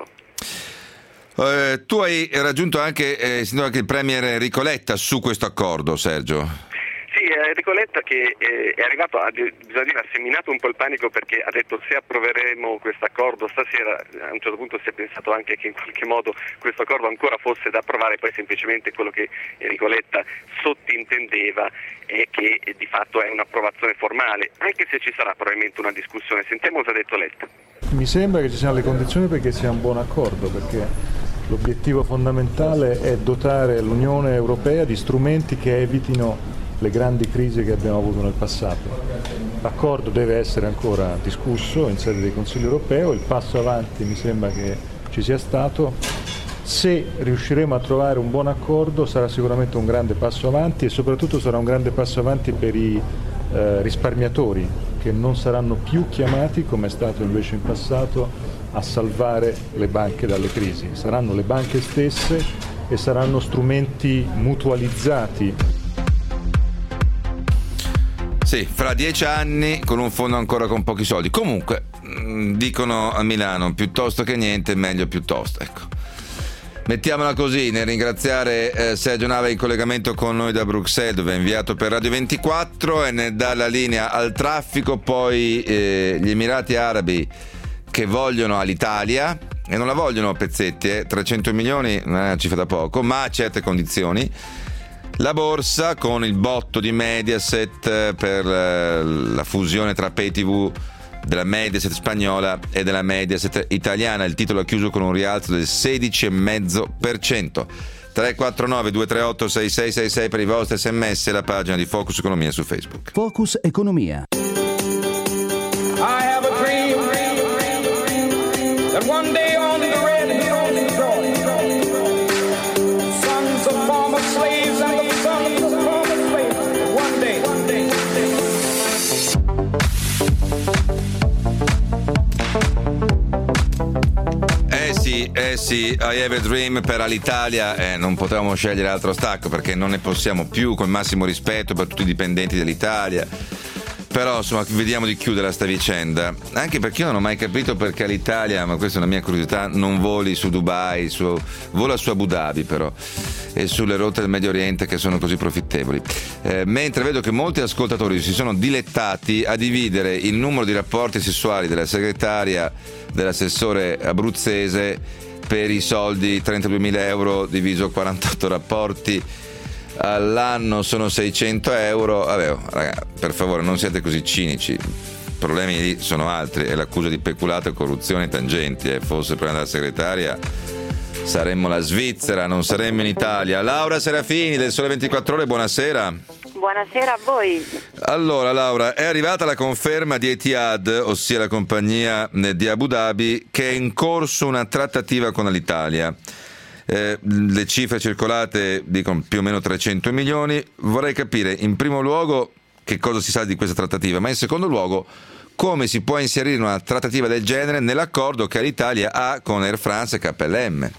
Eh, tu hai raggiunto anche, eh, anche il Premier Enrico Letta su questo accordo, Sergio? Sì, Enrico Letta che eh, è arrivato, a, bisogna dire, ha seminato un po' il panico, perché ha detto se approveremo questo accordo stasera, a un certo punto si è pensato anche che in qualche modo questo accordo ancora fosse da approvare, poi semplicemente quello che Enrico Letta sottintendeva è che eh, di fatto è un'approvazione formale, anche se ci sarà probabilmente una discussione. Sentiamo cosa ha detto Letta. Mi sembra che ci siano le condizioni perché sia un buon accordo, perché l'obiettivo fondamentale è dotare l'Unione Europea di strumenti che evitino le grandi crisi che abbiamo avuto nel passato. L'accordo deve essere ancora discusso in sede del Consiglio europeo, il passo avanti mi sembra che ci sia stato. Se riusciremo a trovare un buon accordo sarà sicuramente un grande passo avanti, e soprattutto sarà un grande passo avanti per i eh, risparmiatori, che non saranno più chiamati, come è stato invece in passato, a salvare le banche dalle crisi. Saranno le banche stesse e saranno strumenti mutualizzati. Sì, fra dieci anni con un fondo ancora con pochi soldi. Comunque, mh, dicono a Milano, piuttosto che niente, meglio piuttosto. Ecco. Mettiamola così, nel ringraziare eh, Sergio Nava in collegamento con noi da Bruxelles, dove è inviato per Radio ventiquattro, e ne dà la linea al traffico. Poi eh, gli Emirati Arabi che vogliono all'Italia, e non la vogliono a pezzetti, eh, trecento milioni non è una cifra da poco, ma a certe condizioni. La borsa con il botto di Mediaset per la fusione tra Pay tivù della Mediaset spagnola e della Mediaset italiana. Il titolo ha chiuso con un rialzo del sedici virgola cinque per cento. tre quattro nove due tre otto sei sei sei sei per i vostri sms e la pagina di Focus Economia su Facebook. Focus Economia. I have a dream that one day on the red hills of Georgia, sons of former slaves and the sons of former slaves, one day, one day, one day. Eh sì, eh sì, I have a dream per Alitalia, eh, non potevamo scegliere altro stacco, perché non ne possiamo più, con il massimo rispetto per tutti i dipendenti dell'Italia, Però insomma vediamo di chiudere sta vicenda, anche perché io non ho mai capito perché l'Italia, ma questa è una mia curiosità, non voli su Dubai, su, vola su Abu Dhabi però, e sulle rotte del Medio Oriente che sono così profittevoli. Eh, mentre vedo che molti ascoltatori si sono dilettati a dividere il numero di rapporti sessuali della segretaria, dell'assessore abruzzese, per i soldi trentaduemila euro diviso quarantotto rapporti all'anno sono seicento euro. Vabbè, oh, raga, per favore non siate così cinici, i problemi lì sono altri, e l'accusa di peculato e corruzione tangenti, eh. Fosse il problema della segretaria saremmo la Svizzera, non saremmo in Italia. Laura Serafini del Sole ventiquattro Ore, buonasera. Buonasera a voi. Allora Laura, è arrivata la conferma di Etihad, ossia la compagnia di Abu Dhabi, che è in corso una trattativa con l'Italia. Eh, le cifre circolate dicono più o meno trecento milioni. Vorrei capire in primo luogo che cosa si sa di questa trattativa, ma in secondo luogo come si può inserire una trattativa del genere nell'accordo che l'Italia ha con Air France e K L M.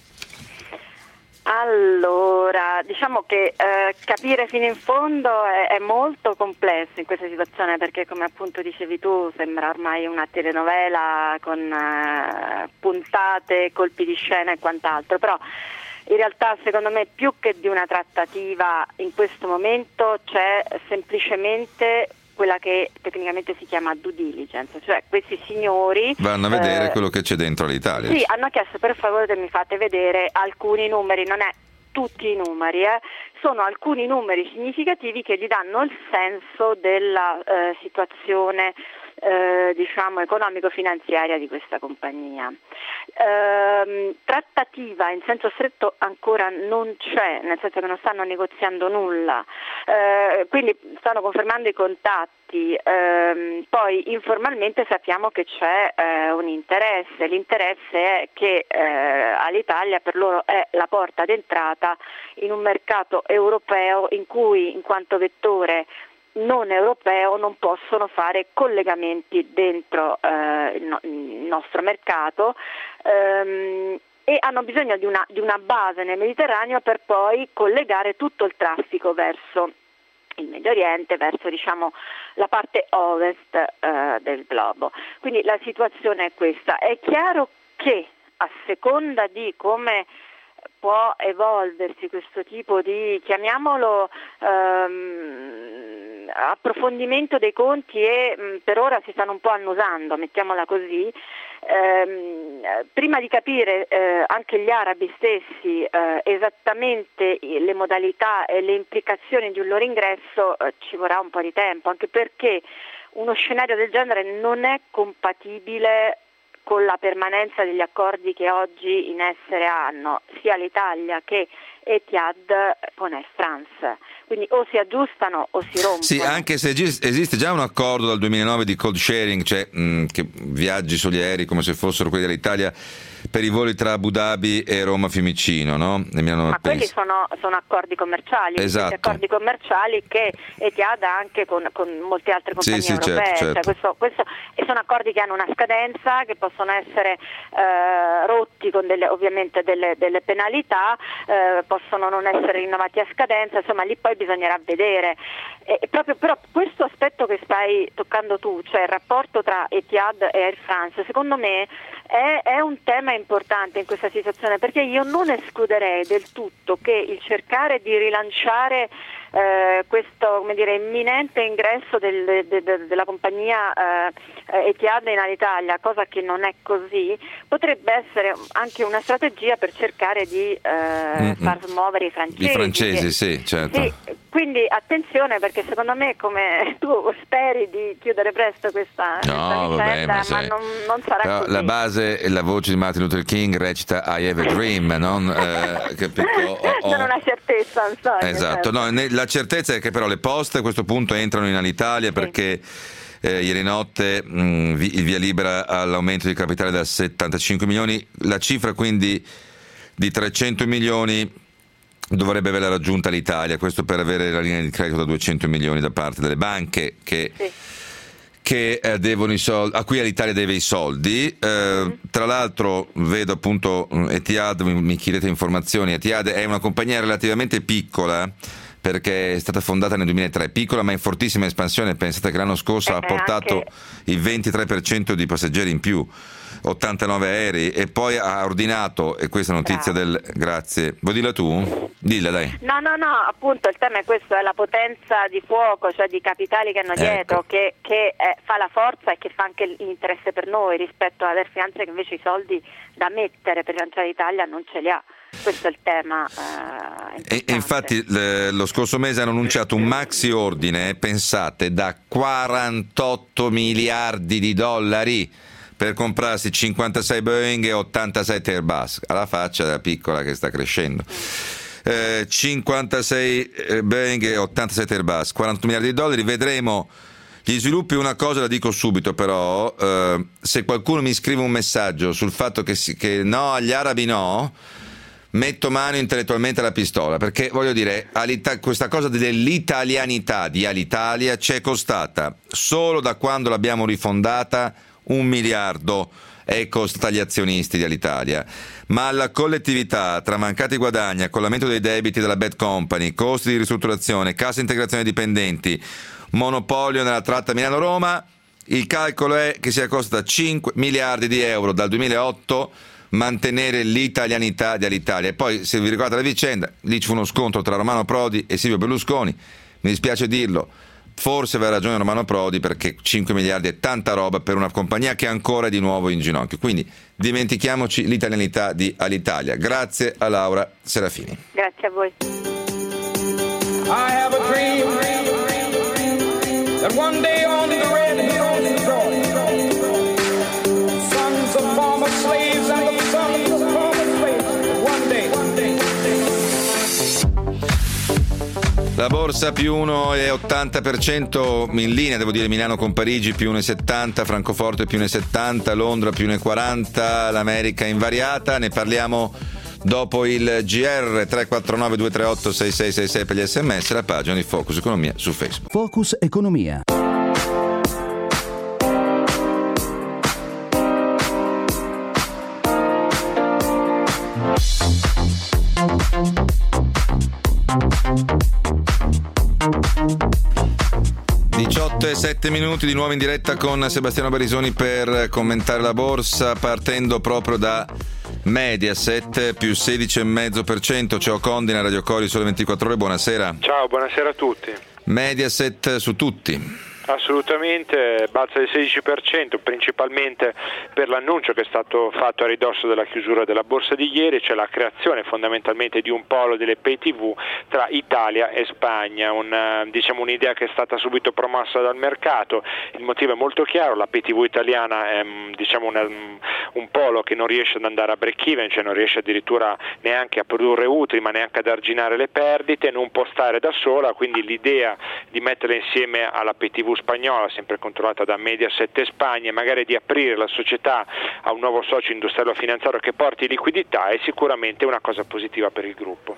Allora, diciamo che eh, capire fino in fondo è, è molto complesso in questa situazione, perché come appunto dicevi tu sembra ormai una telenovela con eh, puntate, colpi di scena e quant'altro, però in realtà secondo me più che di una trattativa in questo momento c'è semplicemente quella che tecnicamente si chiama due diligence, cioè questi signori vanno a vedere eh, quello che c'è dentro l'Italia. Sì, hanno chiesto per favore che mi fate vedere alcuni numeri, non è tutti i numeri, eh, sono alcuni numeri significativi che gli danno il senso della eh, situazione eh, diciamo economico-finanziaria di questa compagnia. Eh, trattativa in senso stretto ancora non c'è, nel senso che non stanno negoziando nulla, eh, quindi stanno confermando i contatti, eh, poi informalmente sappiamo che c'è eh, un interesse, l'interesse è che eh, all'Italia per loro è la porta d'entrata in un mercato europeo in cui in quanto vettore non europeo non possono fare collegamenti dentro eh, il, no- il nostro mercato ehm, e hanno bisogno di una, di una base nel Mediterraneo per poi collegare tutto il traffico verso il Medio Oriente, verso diciamo la parte ovest eh, del globo. Quindi la situazione è questa. È chiaro che a seconda di come può evolversi questo tipo di, chiamiamolo ehm, approfondimento dei conti e mh, per ora si stanno un po' annusando, mettiamola così, ehm, prima di capire eh, anche gli arabi stessi eh, esattamente le modalità e le implicazioni di un loro ingresso eh, ci vorrà un po' di tempo, anche perché uno scenario del genere non è compatibile con la permanenza degli accordi che oggi in essere hanno sia l'Italia che Etihad con Air France. Quindi o si aggiustano o si rompono. Sì, anche se esiste già un accordo dal duemilanove di code sharing, cioè mh, che viaggi sugli aerei come se fossero quelli dell'Italia per i voli tra Abu Dhabi e Roma Fiumicino, no? Ma quelli sono, sono accordi commerciali, esatto. accordi commerciali che Etihad ha anche con, con molte altre compagnie sì, sì, europee, certo, certo. Cioè questo, questo, e sono accordi che hanno una scadenza, che possono essere eh, rotti con delle, ovviamente delle, delle penalità, eh, possono non essere rinnovati a scadenza, insomma lì poi bisognerà vedere. E, e proprio però questo aspetto che stai toccando tu, cioè il rapporto tra Etihad e Air France, secondo me è, è un tema importante in questa situazione, perché io non escluderei del tutto che il cercare di rilanciare eh, questo, come dire, imminente ingresso del, de, de, della compagnia eh, Etihad in Alitalia, cosa che non è così, potrebbe essere anche una strategia per cercare di eh, far smuovere i francesi. I francesi, che, sì, certo. Sì, quindi attenzione, perché secondo me, come tu speri di chiudere presto questa, no, questa vicenda, vabbè, ma, ma non, non sarà però così. La base e la voce di Martin Luther King recita I have a dream, non eh, capito? O, o... non una certezza, non so. Esatto, no, la certezza è che però le poste a questo punto entrano in Alitalia, sì, perché eh, ieri notte mh, il via libera all'aumento di capitale da settantacinque milioni, la cifra quindi di trecento milioni dovrebbe averla raggiunta l'Italia, questo per avere la linea di credito da duecento milioni da parte delle banche che, sì. che eh, devono i soldi, a cui l'Italia deve i soldi. Eh, mm. Tra l'altro vedo appunto Etihad, mi, mi chiedete informazioni, Etihad è una compagnia relativamente piccola, perché è stata fondata nel duemilatré, piccola ma in fortissima espansione. Pensate che l'anno scorso eh, ha portato anche... il ventitré per cento di passeggeri in più, ottantanove aerei, e poi ha ordinato, e questa notizia Bravo. del... Grazie. Vuoi dirla tu? Dilla, dai. No, no, no, appunto il tema è questo, è la potenza di fuoco, cioè di capitali che hanno dietro, ecco. che, che eh, fa la forza e che fa anche l'interesse per noi rispetto alle finanze che invece i soldi da mettere per rilanciare l'Italia non ce li ha. Questo è il tema. Eh, e, e infatti le, lo scorso mese hanno annunciato un maxi ordine, pensate, da quarantotto miliardi di dollari per comprarsi cinquantasei Boeing e ottantasette Airbus, alla faccia della piccola che sta crescendo. Eh, cinquantasei Boeing e ottantasette Airbus, quarantotto miliardi di dollari, vedremo gli sviluppi. Una cosa la dico subito però, eh, se qualcuno mi scrive un messaggio sul fatto che, si, che no, agli arabi no, metto mano intellettualmente alla pistola, perché voglio dire, questa cosa dell'italianità di Alitalia ci è costata solo da quando l'abbiamo rifondata un miliardo, è costata agli azionisti di Alitalia, ma alla collettività, tra mancati guadagni, accollamento dei debiti della bad company, costi di ristrutturazione, cassa integrazione dipendenti, monopolio nella tratta Milano-Roma, il calcolo è che sia costata cinque miliardi di euro dal duemilaotto mantenere l'italianità di Alitalia. E poi, se vi ricordate la vicenda, lì ci fu uno scontro tra Romano Prodi e Silvio Berlusconi. Mi dispiace dirlo, forse aveva ragione Romano Prodi, perché cinque miliardi è tanta roba per una compagnia che ancora è di nuovo in ginocchio. Quindi dimentichiamoci l'italianità di Alitalia. Grazie a Laura Serafini. Grazie a voi. I have a dream that one day on the red hills of Georgia, sons of former slaves and the sons of former slaves, one day, one day. La borsa più uno virgola ottanta per cento in linea, devo dire. Milano con Parigi più uno virgola settanta, Francoforte più uno virgola settanta, Londra più uno virgola quaranta, l'America invariata. Ne parliamo dopo il G R. Tre quattro nove due tre otto sei sei sei sei per gli sms, la pagina di Focus Economia su Facebook. Focus Economia. diciotto e sette minuti di nuovo in diretta con Sebastiano Barisoni per commentare la borsa, partendo proprio da Mediaset più sedici virgola cinque per cento. C'è Ocondina, Radio Cori, Sole ventiquattro Ore, buonasera. Ciao, buonasera a tutti. Mediaset su tutti. Assolutamente, balza del sedici per cento, principalmente per l'annuncio che è stato fatto a ridosso della chiusura della borsa di ieri, cioè la creazione fondamentalmente di un polo delle pay tivù tra Italia e Spagna, una, diciamo un'idea che è stata subito promossa dal mercato. Il motivo è molto chiaro: la pay tivù italiana è diciamo una, un polo che non riesce ad andare a break even, cioè non riesce addirittura neanche a produrre utili, ma neanche ad arginare le perdite, non può stare da sola, quindi l'idea di metterla insieme alla pay tivù spagnola, sempre controllata da Mediaset e Spagna, e magari di aprire la società a un nuovo socio industriale o finanziario che porti liquidità, è sicuramente una cosa positiva per il gruppo.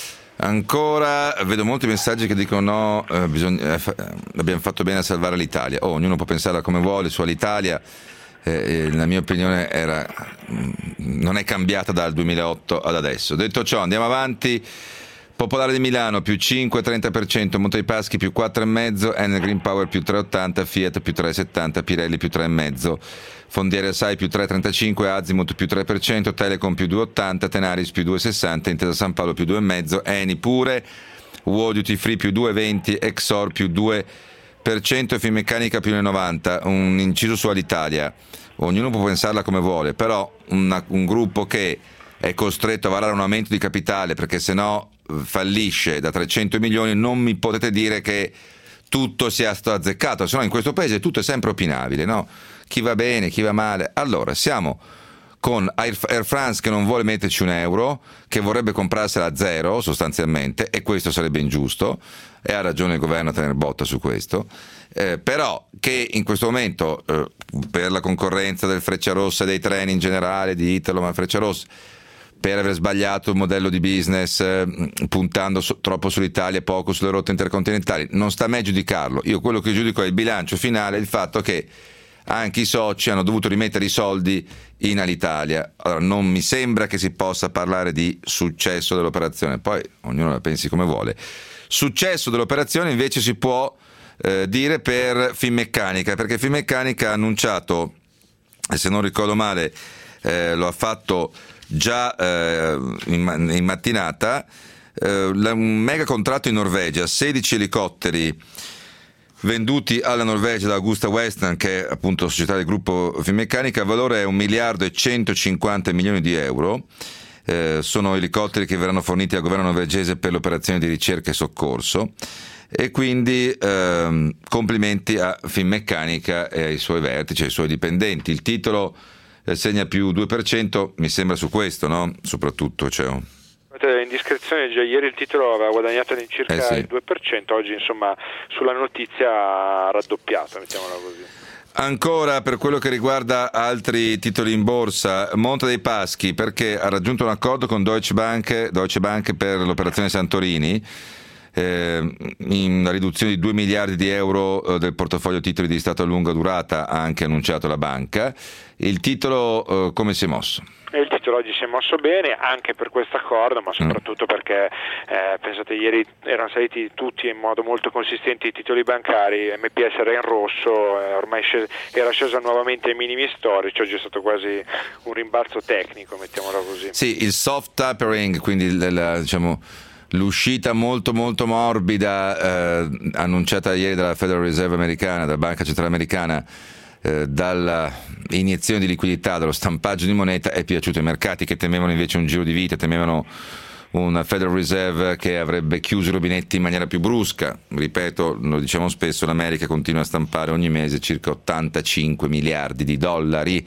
Ancora vedo molti messaggi che dicono no, eh, bisogna, eh, fa, abbiamo fatto bene a salvare l'Italia. Oh, ognuno può pensare come vuole su Alitalia. Eh, la mia opinione era non è cambiata dal duemilaotto ad adesso. Detto ciò, andiamo avanti. Popolare di Milano più cinque virgola trenta per cento, Monte dei Paschi più quattro virgola cinque per cento, Enel Green Power più tre virgola ottanta, Fiat più tre virgola settanta, Pirelli più tre virgola cinque per cento, Fondiere Assai più tre virgola trentacinque, Azimut più tre per cento, Telecom più due virgola ottanta, Tenaris più due virgola sessanta, Intesa San Paolo più due virgola cinque, Eni pure, World Duty Free più due virgola venti, Exor più due per cento e Finmeccanica più uno virgola novanta. Un inciso su Alitalia, ognuno può pensarla come vuole, però una, un gruppo che è costretto a varare un aumento di capitale perché sennò fallisce da trecento milioni, non mi potete dire che tutto sia stato azzeccato, se no in questo paese tutto è sempre opinabile, no? Chi va bene, chi va male. Allora, siamo con Air France che non vuole metterci un euro, che vorrebbe comprarsela a zero sostanzialmente, e questo sarebbe ingiusto, e ha ragione il governo a tener botta su questo, eh, però che in questo momento eh, per la concorrenza del Frecciarossa e dei treni in generale, di Italo ma Frecciarossa, per aver sbagliato il modello di business eh, puntando so, troppo sull'Italia e poco sulle rotte intercontinentali, non sta a me giudicarlo. Io quello che giudico è il bilancio finale, il fatto che anche i soci hanno dovuto rimettere i soldi in Alitalia. Allora, non mi sembra che si possa parlare di successo dell'operazione, poi ognuno la pensi come vuole. Successo dell'operazione invece si può eh, dire per Finmeccanica, perché Finmeccanica ha annunciato, se non ricordo male, eh, lo ha fatto già eh, in, in mattinata, eh, un mega contratto in Norvegia, sedici elicotteri venduti alla Norvegia da Augusta Westland, che è appunto la società del gruppo Finmeccanica. Il valore è un miliardo e centocinquanta milioni di euro. Eh, sono elicotteri che verranno forniti al governo norvegese per le operazioni di ricerca e soccorso, e quindi ehm, complimenti a Finmeccanica e ai suoi vertici, ai suoi dipendenti. Il titolo eh, segna più due per cento, mi sembra, su questo, no? Soprattutto c'è un... indiscrezione, già ieri il titolo aveva guadagnato all'incirca eh sì. il due per cento, oggi insomma sulla notizia ha raddoppiato, mettiamola così. Ancora per quello che riguarda altri titoli in borsa, Monte dei Paschi, perché ha raggiunto un accordo con Deutsche Bank, Deutsche Bank per l'operazione Santorini, eh, in una riduzione di due miliardi di euro eh, del portafoglio titoli di Stato a lunga durata, ha anche annunciato la banca. Il titolo eh, come si è mosso? Il titolo oggi si è mosso bene anche per questo accordo, ma soprattutto perché eh, pensate, ieri erano saliti tutti in modo molto consistente i titoli bancari, M P S era in rosso, eh, ormai scese, era scesa nuovamente ai minimi storici, oggi è stato quasi un rimbalzo tecnico, mettiamola così. Sì, il soft tapering, quindi la, la, diciamo l'uscita molto molto morbida eh, annunciata ieri dalla Federal Reserve americana, dalla Banca Centrale Americana, eh, dalla iniezione di liquidità, dallo stampaggio di moneta, è piaciuto ai mercati, che temevano invece un giro di vite, temevano una Federal Reserve che avrebbe chiuso i rubinetti in maniera più brusca. Ripeto, lo diciamo spesso, l'America continua a stampare ogni mese circa ottantacinque miliardi di dollari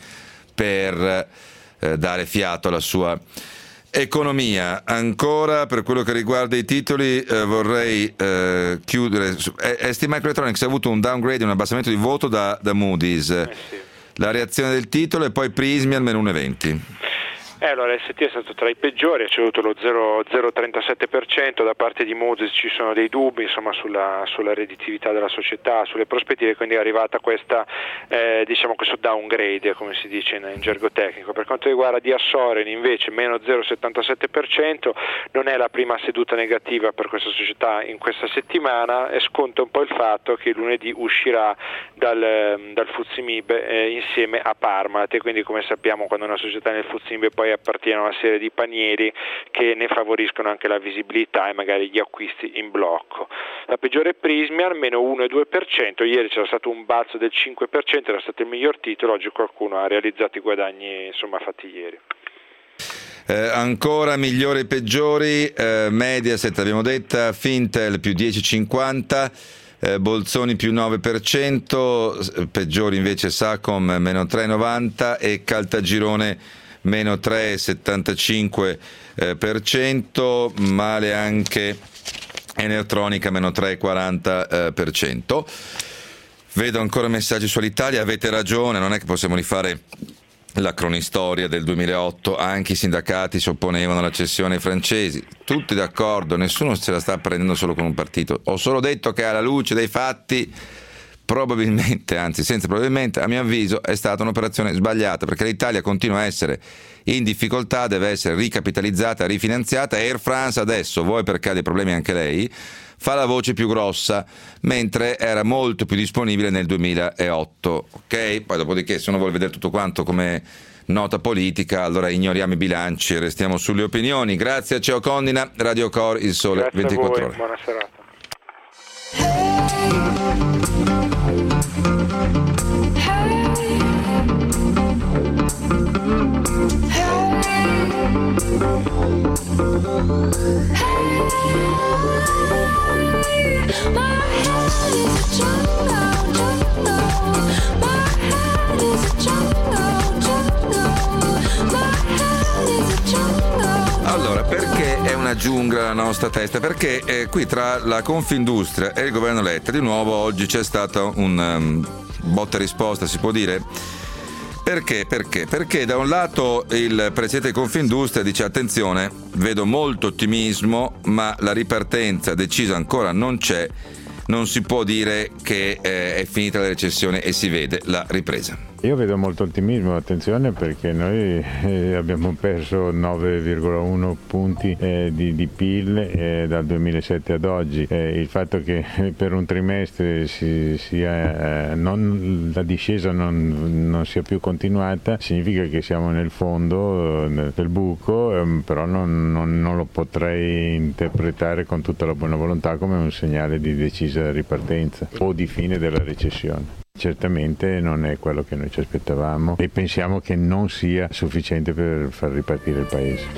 per eh, dare fiato alla sua economia. Ancora per quello che riguarda i titoli eh, vorrei eh, chiudere. S T Microelectronics ha avuto un downgrade, un abbassamento di voto da, da Moody's. Eh sì. La reazione del titolo, e poi Prismi almeno uno virgola venti. Eh, allora S T è stato tra i peggiori, ha ceduto lo zero virgola trentasette per cento, da parte di Moody's ci sono dei dubbi insomma sulla, sulla redditività della società, sulle prospettive, quindi è arrivata questa eh, diciamo questo downgrade, come si dice in, in gergo tecnico. Per quanto riguarda Diassoren invece meno zero virgola settantasette per cento, non è la prima seduta negativa per questa società in questa settimana, e sconta un po' il fatto che lunedì uscirà dal, dal F T S E M I B eh, insieme a Parmalat, e quindi come sappiamo quando una società nel F T S E M I B poi appartiene a una serie di panieri che ne favoriscono anche la visibilità e magari gli acquisti in blocco. La peggiore è Prismian, meno uno virgola due per cento, ieri c'era stato un balzo del cinque per cento, era stato il miglior titolo, oggi qualcuno ha realizzato i guadagni insomma fatti ieri. Eh, ancora migliori e peggiori, eh, Mediaset abbiamo detta, Fintel più dieci virgola cinquanta, eh, Bolzoni più nove per cento, peggiori invece Sacom meno tre virgola novanta e Caltagirone meno tre virgola settantacinque per cento, male anche Enertronica meno tre virgola quaranta per cento. Vedo ancora messaggi sull'Italia, avete ragione, non è che possiamo rifare la cronistoria del duemilaotto, anche i sindacati si opponevano alla cessione ai francesi, tutti d'accordo, nessuno se la sta prendendo solo con un partito. Ho solo detto che alla luce dei fatti probabilmente, anzi senza probabilmente, a mio avviso è stata un'operazione sbagliata, perché l'Italia continua a essere in difficoltà, deve essere ricapitalizzata, rifinanziata. Air France adesso, vuoi perché ha dei problemi anche lei, fa la voce più grossa, mentre era molto più disponibile nel duemilaotto, ok? Poi dopodiché, se uno vuole vedere tutto quanto come nota politica, allora ignoriamo i bilanci e restiamo sulle opinioni. Grazie a Ceo Condina, Radio Core, Il Sole. Grazie ventiquattro a voi, ore. buona serata. Allora, perché è una giungla la nostra testa? Perché eh, qui tra la Confindustria e il governo Letta di nuovo oggi c'è stata un um, botta e risposta, si può dire. Perché? Perché? Perché da un lato il presidente di Confindustria dice: attenzione, vedo molto ottimismo, ma la ripartenza decisa ancora non c'è, non si può dire che eh, è finita la recessione e si vede la ripresa. Io vedo molto ottimismo, attenzione, perché noi eh, abbiamo perso nove virgola uno punti eh, di, di P I L eh, dal duemilasette ad oggi. Eh, il fatto che per un trimestre si, sia, eh, non, la discesa non, non sia più continuata significa che siamo nel fondo eh, del buco, eh, però non, non, non lo potrei interpretare con tutta la buona volontà come un segnale di decisa ripartenza o di fine della recessione. Certamente non è quello che noi ci aspettavamo e pensiamo che non sia sufficiente per far ripartire il paese.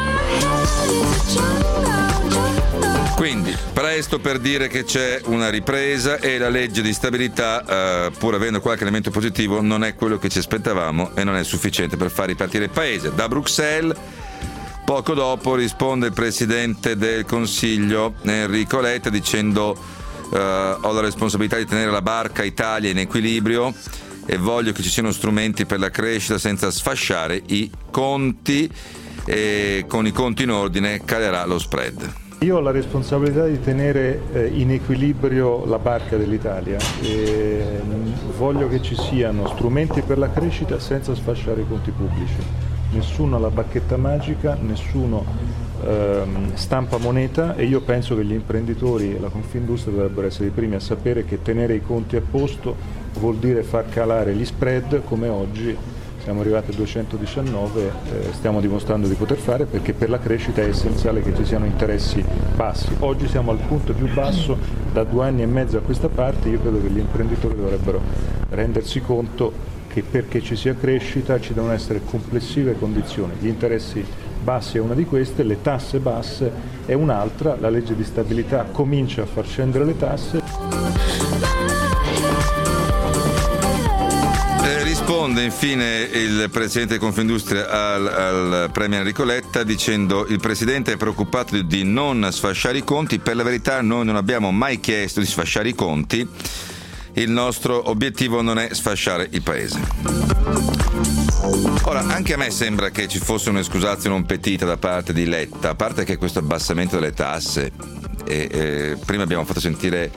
Quindi presto per dire che c'è una ripresa e la legge di stabilità, eh, pur avendo qualche elemento positivo, non è quello che ci aspettavamo e non è sufficiente per far ripartire il paese. Da Bruxelles poco dopo risponde il Presidente del Consiglio Enrico Letta dicendo Uh, ho la responsabilità di tenere la barca Italia in equilibrio e voglio che ci siano strumenti per la crescita senza sfasciare i conti, e con i conti in ordine calerà lo spread. Io ho la responsabilità di tenere eh, in equilibrio la barca dell'Italia e voglio che ci siano strumenti per la crescita senza sfasciare i conti pubblici. Nessuno ha la bacchetta magica, nessuno ehm, stampa moneta e io penso che gli imprenditori e la Confindustria dovrebbero essere i primi a sapere che tenere i conti a posto vuol dire far calare gli spread, come oggi siamo arrivati a duecentodiciannove, eh, stiamo dimostrando di poter fare, perché per la crescita è essenziale che ci siano interessi bassi. Oggi siamo al punto più basso da due anni e mezzo a questa parte. Io credo che gli imprenditori dovrebbero rendersi conto che perché ci sia crescita ci devono essere complessive condizioni. Gli interessi bassi è una di queste, le tasse basse è un'altra, la legge di stabilità comincia a far scendere le tasse. Eh, risponde infine il Presidente di Confindustria al, al Premier Enrico Letta dicendo: il Presidente è preoccupato di non sfasciare i conti, per la verità noi non abbiamo mai chiesto di sfasciare i conti. Il nostro obiettivo non è sfasciare il paese. Ora, anche a me sembra che ci fosse un'escusatio non petita da parte di Letta, a parte che questo abbassamento delle tasse, e, e, prima abbiamo fatto sentire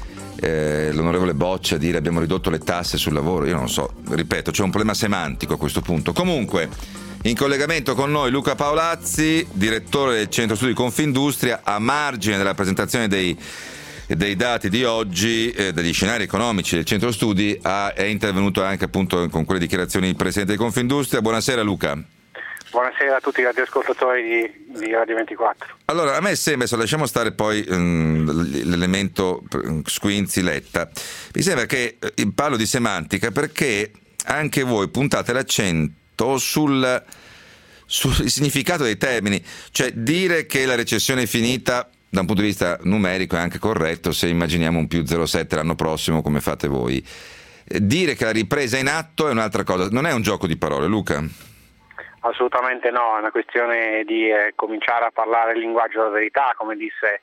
eh, l'onorevole Boccia dire abbiamo ridotto le tasse sul lavoro, io non so, ripeto, c'è un problema semantico a questo punto. Comunque, in collegamento con noi Luca Paolazzi, direttore del Centro Studi Confindustria, a margine della presentazione dei dei dati di oggi, eh, degli scenari economici del centro studi, ha, è intervenuto anche appunto con quelle dichiarazioni il Presidente di Confindustria. Buonasera Luca. Buonasera a tutti gli radioascoltatori di, di Radio ventiquattro. Allora, a me sembra, se lasciamo stare poi um, l'elemento Squinzi Letta, mi sembra che eh, parlo di semantica perché anche voi puntate l'accento sul, sul significato dei termini, cioè dire che la recessione è finita da un punto di vista numerico è anche corretto se immaginiamo un più zero virgola sette l'anno prossimo come fate voi. Dire che la ripresa è in atto è un'altra cosa, non è un gioco di parole, Luca? Assolutamente no, è una questione di eh, cominciare a parlare il linguaggio della verità, come disse,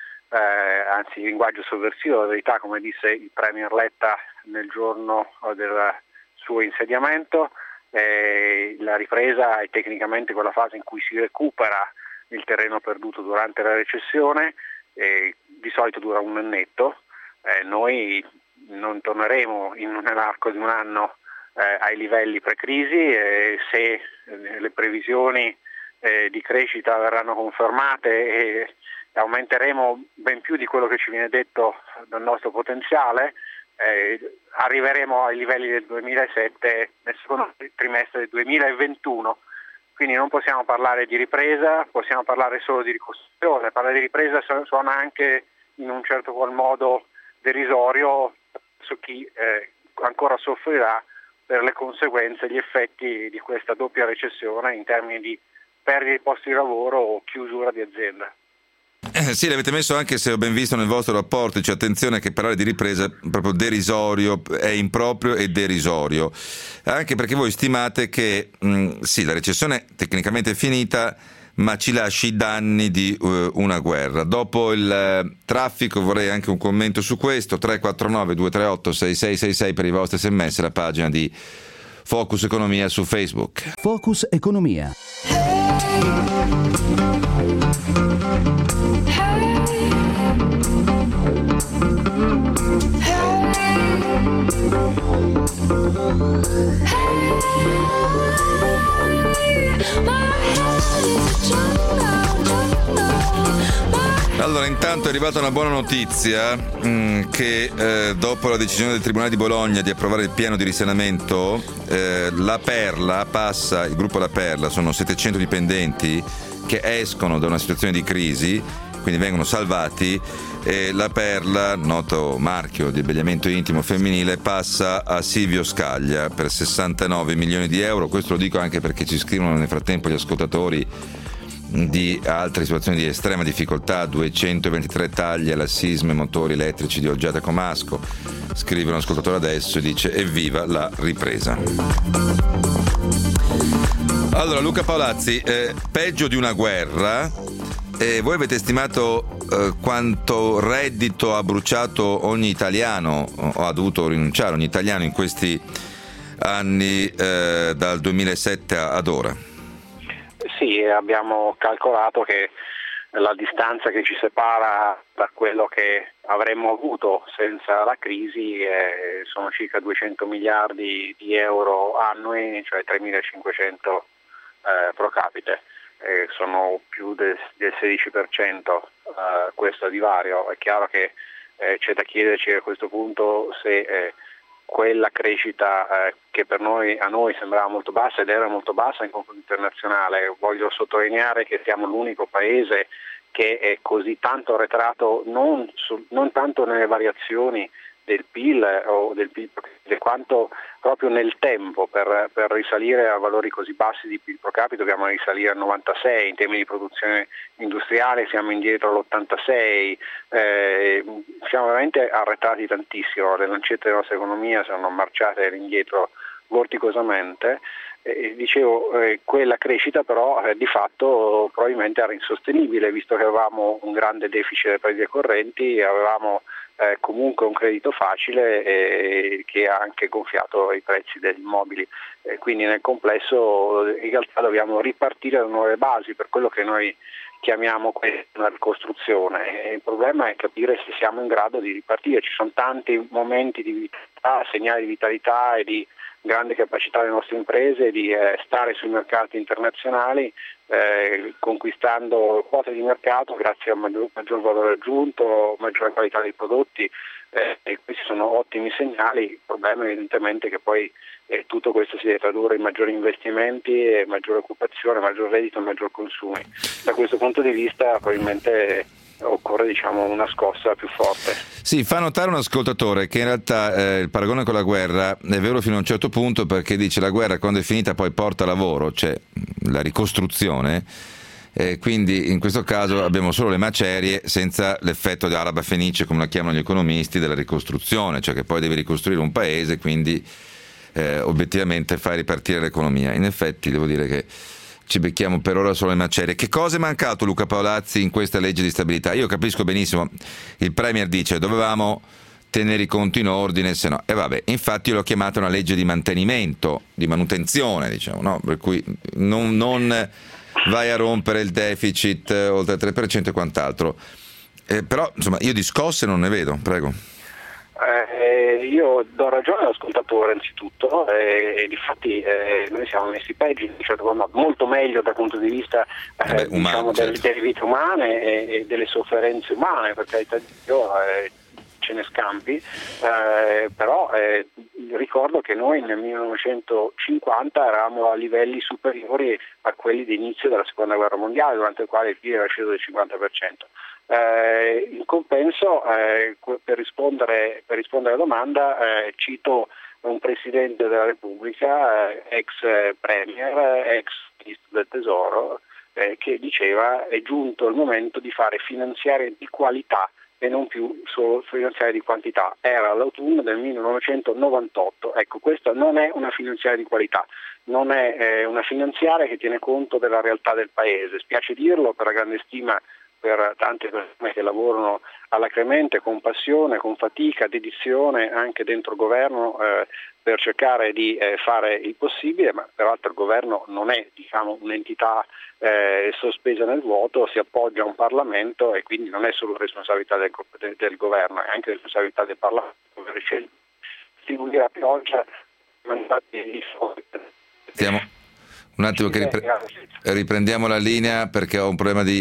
eh, anzi il linguaggio sovversivo della verità, come disse il Premier Letta nel giorno del suo insediamento. Eh, la ripresa è tecnicamente quella fase in cui si recupera il terreno perduto durante la recessione, eh, di solito dura un annetto, eh, noi non torneremo in, nell'arco di un anno eh, ai livelli pre-crisi, eh, se eh, le previsioni eh, di crescita verranno confermate e aumenteremo ben più di quello che ci viene detto dal nostro potenziale, eh, arriveremo ai livelli del duemilasette nel secondo trimestre del duemilaventuno. Quindi non possiamo parlare di ripresa, possiamo parlare solo di ricostruzione. Parlare di ripresa suona anche in un certo qual modo derisorio su chi eh, ancora soffrirà per le conseguenze, gli effetti di questa doppia recessione in termini di perdita di posti di lavoro o chiusura di azienda. Eh, sì, l'avete messo anche, se ho ben visto nel vostro rapporto, dice attenzione che parlare di ripresa è proprio derisorio, è improprio e derisorio, anche perché voi stimate che mh, sì, la recessione tecnicamente è finita, ma ci lasci i danni di uh, una guerra. Dopo il uh, traffico vorrei anche un commento su questo. Tre quattro nove due tre otto sei sei sei sei per i vostri sms, la pagina di Focus Economia su Facebook. Focus Economia. intanto è arrivata una buona notizia mh, che eh, dopo la decisione del Tribunale di Bologna di approvare il piano di risanamento, eh, la Perla passa, il gruppo La Perla, sono settecento dipendenti che escono da una situazione di crisi, quindi vengono salvati, e La Perla, noto marchio di abbigliamento intimo femminile, passa a Silvio Scaglia per sessantanove milioni di euro. Questo lo dico anche perché ci scrivono nel frattempo gli ascoltatori di altre situazioni di estrema difficoltà. Duecentoventitré tagli alla sisma e motori elettrici di Olgiata Comasco, scrive un ascoltatore adesso e dice evviva la ripresa. Allora Luca Paolazzi, eh, peggio di una guerra. E voi avete stimato eh, quanto reddito ha bruciato ogni italiano o ha dovuto rinunciare ogni italiano in questi anni eh, dal duemilasette ad ora? Sì, abbiamo calcolato che la distanza che ci separa da quello che avremmo avuto senza la crisi eh, sono circa duecento miliardi di euro annui, cioè tremilacinquecento eh, pro capite. Eh, sono più del, del sedici per cento eh, questo divario. È chiaro che eh, c'è da chiederci a questo punto se eh, quella crescita eh, che per noi a noi sembrava molto bassa ed era molto bassa in confronto internazionale. Voglio sottolineare che siamo l'unico paese che è così tanto arretrato non, su, non tanto nelle variazioni del P I L o del P I L quanto proprio nel tempo. Per, per risalire a valori così bassi di P I L pro capite dobbiamo risalire al novantasei, in termini di produzione industriale siamo indietro all'ottantasei, eh, siamo veramente arretrati tantissimo, le lancette della nostra economia sono marciate indietro vorticosamente. Eh, dicevo, eh, quella crescita però eh, di fatto probabilmente era insostenibile, visto che avevamo un grande deficit delle partite correnti, avevamo eh, comunque un credito facile eh, che ha anche gonfiato i prezzi degli immobili, eh, quindi nel complesso in realtà dobbiamo ripartire da nuove basi per quello che noi chiamiamo una ricostruzione. E il problema è capire se siamo in grado di ripartire. Ci sono tanti momenti di vitalità, segnali di vitalità e di grande capacità delle nostre imprese di eh, stare sui mercati internazionali eh, conquistando quote di mercato grazie a maggior, maggior valore aggiunto, maggiore qualità dei prodotti eh, e questi sono ottimi segnali. Il problema è evidentemente che poi eh, tutto questo si deve tradurre in maggiori investimenti, e maggiore occupazione, maggior reddito e maggior consumi. Da questo punto di vista probabilmente occorre diciamo una scossa più forte. Sì, fa notare un ascoltatore che in realtà eh, il paragone con la guerra è vero fino a un certo punto, perché dice la guerra quando è finita poi porta lavoro, cioè la ricostruzione, eh, quindi in questo caso abbiamo solo le macerie senza l'effetto di araba fenice, come la chiamano gli economisti, della ricostruzione, cioè che poi devi ricostruire un paese, quindi eh, obiettivamente fai ripartire l'economia. In effetti devo dire che ci becchiamo per ora solo le macerie. Che cosa è mancato, Luca Paolazzi, in questa legge di stabilità? Io capisco benissimo, il Premier dice dovevamo tenere i conti in ordine, se no, e vabbè, infatti io l'ho chiamata una legge di mantenimento, di manutenzione, diciamo, no? Per cui non, non vai a rompere il deficit oltre il tre per cento e quant'altro. Eh, però, insomma, io di scosse non ne vedo, prego. Eh, io do ragione all'ascoltatore anzitutto e, e difatti eh, noi siamo messi peggio in certo modo, molto meglio dal punto di vista eh, eh beh, umano, diciamo, certo. delle, delle vite umane e, e delle sofferenze umane, perché io eh, ce ne scampi, eh, però eh, ricordo che noi nel millenovecentocinquanta eravamo a livelli superiori a quelli di inizio della seconda guerra mondiale, durante il quale il P I L era sceso del cinquanta per cento. Eh, in compenso, eh, per, rispondere, per rispondere alla domanda, eh, cito un Presidente della Repubblica, eh, ex Premier, ex Ministro del Tesoro, eh, che diceva è giunto il momento di fare finanziarie di qualità e non più solo finanziarie di quantità. Era l'autunno del millenovecentonovantotto. Ecco, questa non è una finanziaria di qualità, non è eh, una finanziaria che tiene conto della realtà del Paese. Spiace dirlo per la grande stima per tante persone che lavorano alacremente, con passione, con fatica, dedizione anche dentro il governo eh, per cercare di eh, fare il possibile, ma peraltro il governo non è diciamo, un'entità eh, sospesa nel vuoto, si appoggia a un Parlamento e quindi non è solo responsabilità del, del, del governo, è anche responsabilità del Parlamento per distribuire a pioggia mandati di soldi. Stiamo un attimo che ripre- riprendiamo la linea perché ho un problema di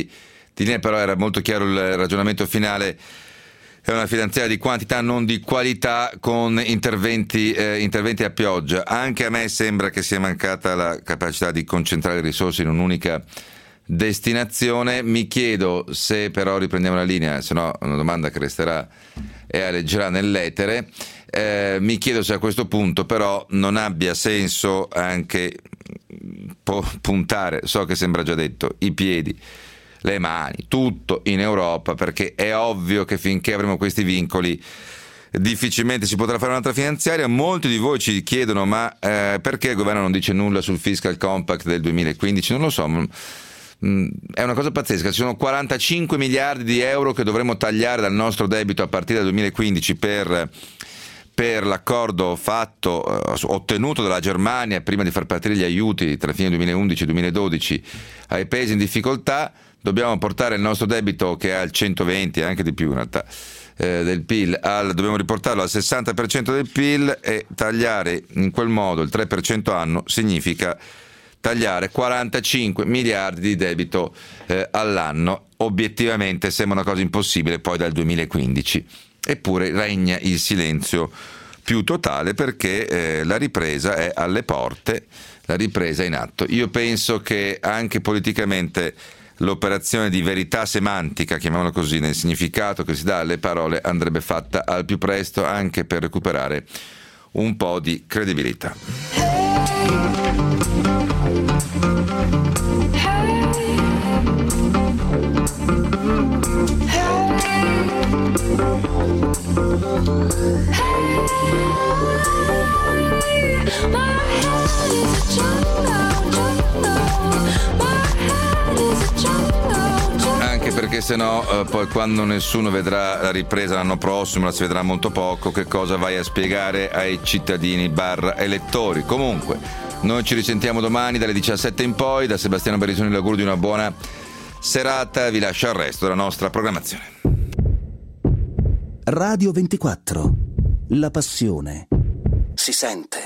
di linea, però era molto chiaro il ragionamento finale. È una finanziaria di quantità, non di qualità, con interventi, eh, interventi a pioggia. Anche a me sembra che sia mancata la capacità di concentrare le risorse in un'unica destinazione. Mi chiedo se però riprendiamo la linea, se no una domanda che resterà e aleggerà nell'etere. Eh, mi chiedo se a questo punto però non abbia senso anche puntare, so che sembra già detto, i piedi, le mani, tutto in Europa, perché è ovvio che finché avremo questi vincoli difficilmente si potrà fare un'altra finanziaria. Molti di voi ci chiedono ma eh, perché il governo non dice nulla sul fiscal compact del duemilaquindici? Non lo so, è una cosa pazzesca. Ci sono quarantacinque miliardi di euro che dovremo tagliare dal nostro debito a partire dal duemilaquindici per per l'accordo fatto, eh, ottenuto dalla Germania prima di far partire gli aiuti tra fine duemilaundici e duemiladodici ai paesi in difficoltà. Dobbiamo portare il nostro debito, che è al centoventi, anche di più in realtà, eh, del P I L, al, dobbiamo riportarlo al sessanta per cento del P I L, e tagliare in quel modo il tre per cento anno significa tagliare quarantacinque miliardi di debito eh, all'anno. Obiettivamente sembra una cosa impossibile poi dal duemilaquindici. Eppure regna il silenzio più totale, perché eh, la ripresa è alle porte, la ripresa è in atto. Io penso che anche politicamente l'operazione di verità semantica, chiamiamola così, nel significato che si dà alle parole, andrebbe fatta al più presto, anche per recuperare un po' di credibilità. Anche perché sennò eh, poi quando nessuno vedrà la ripresa l'anno prossimo, la si vedrà molto poco, che cosa vai a spiegare ai cittadini barra elettori? Comunque, noi ci risentiamo domani dalle diciassette in poi. Da Sebastiano Barisoni l'augurio di una buona serata, vi lascio al resto della nostra programmazione. Radio ventiquattro, la passione si sente.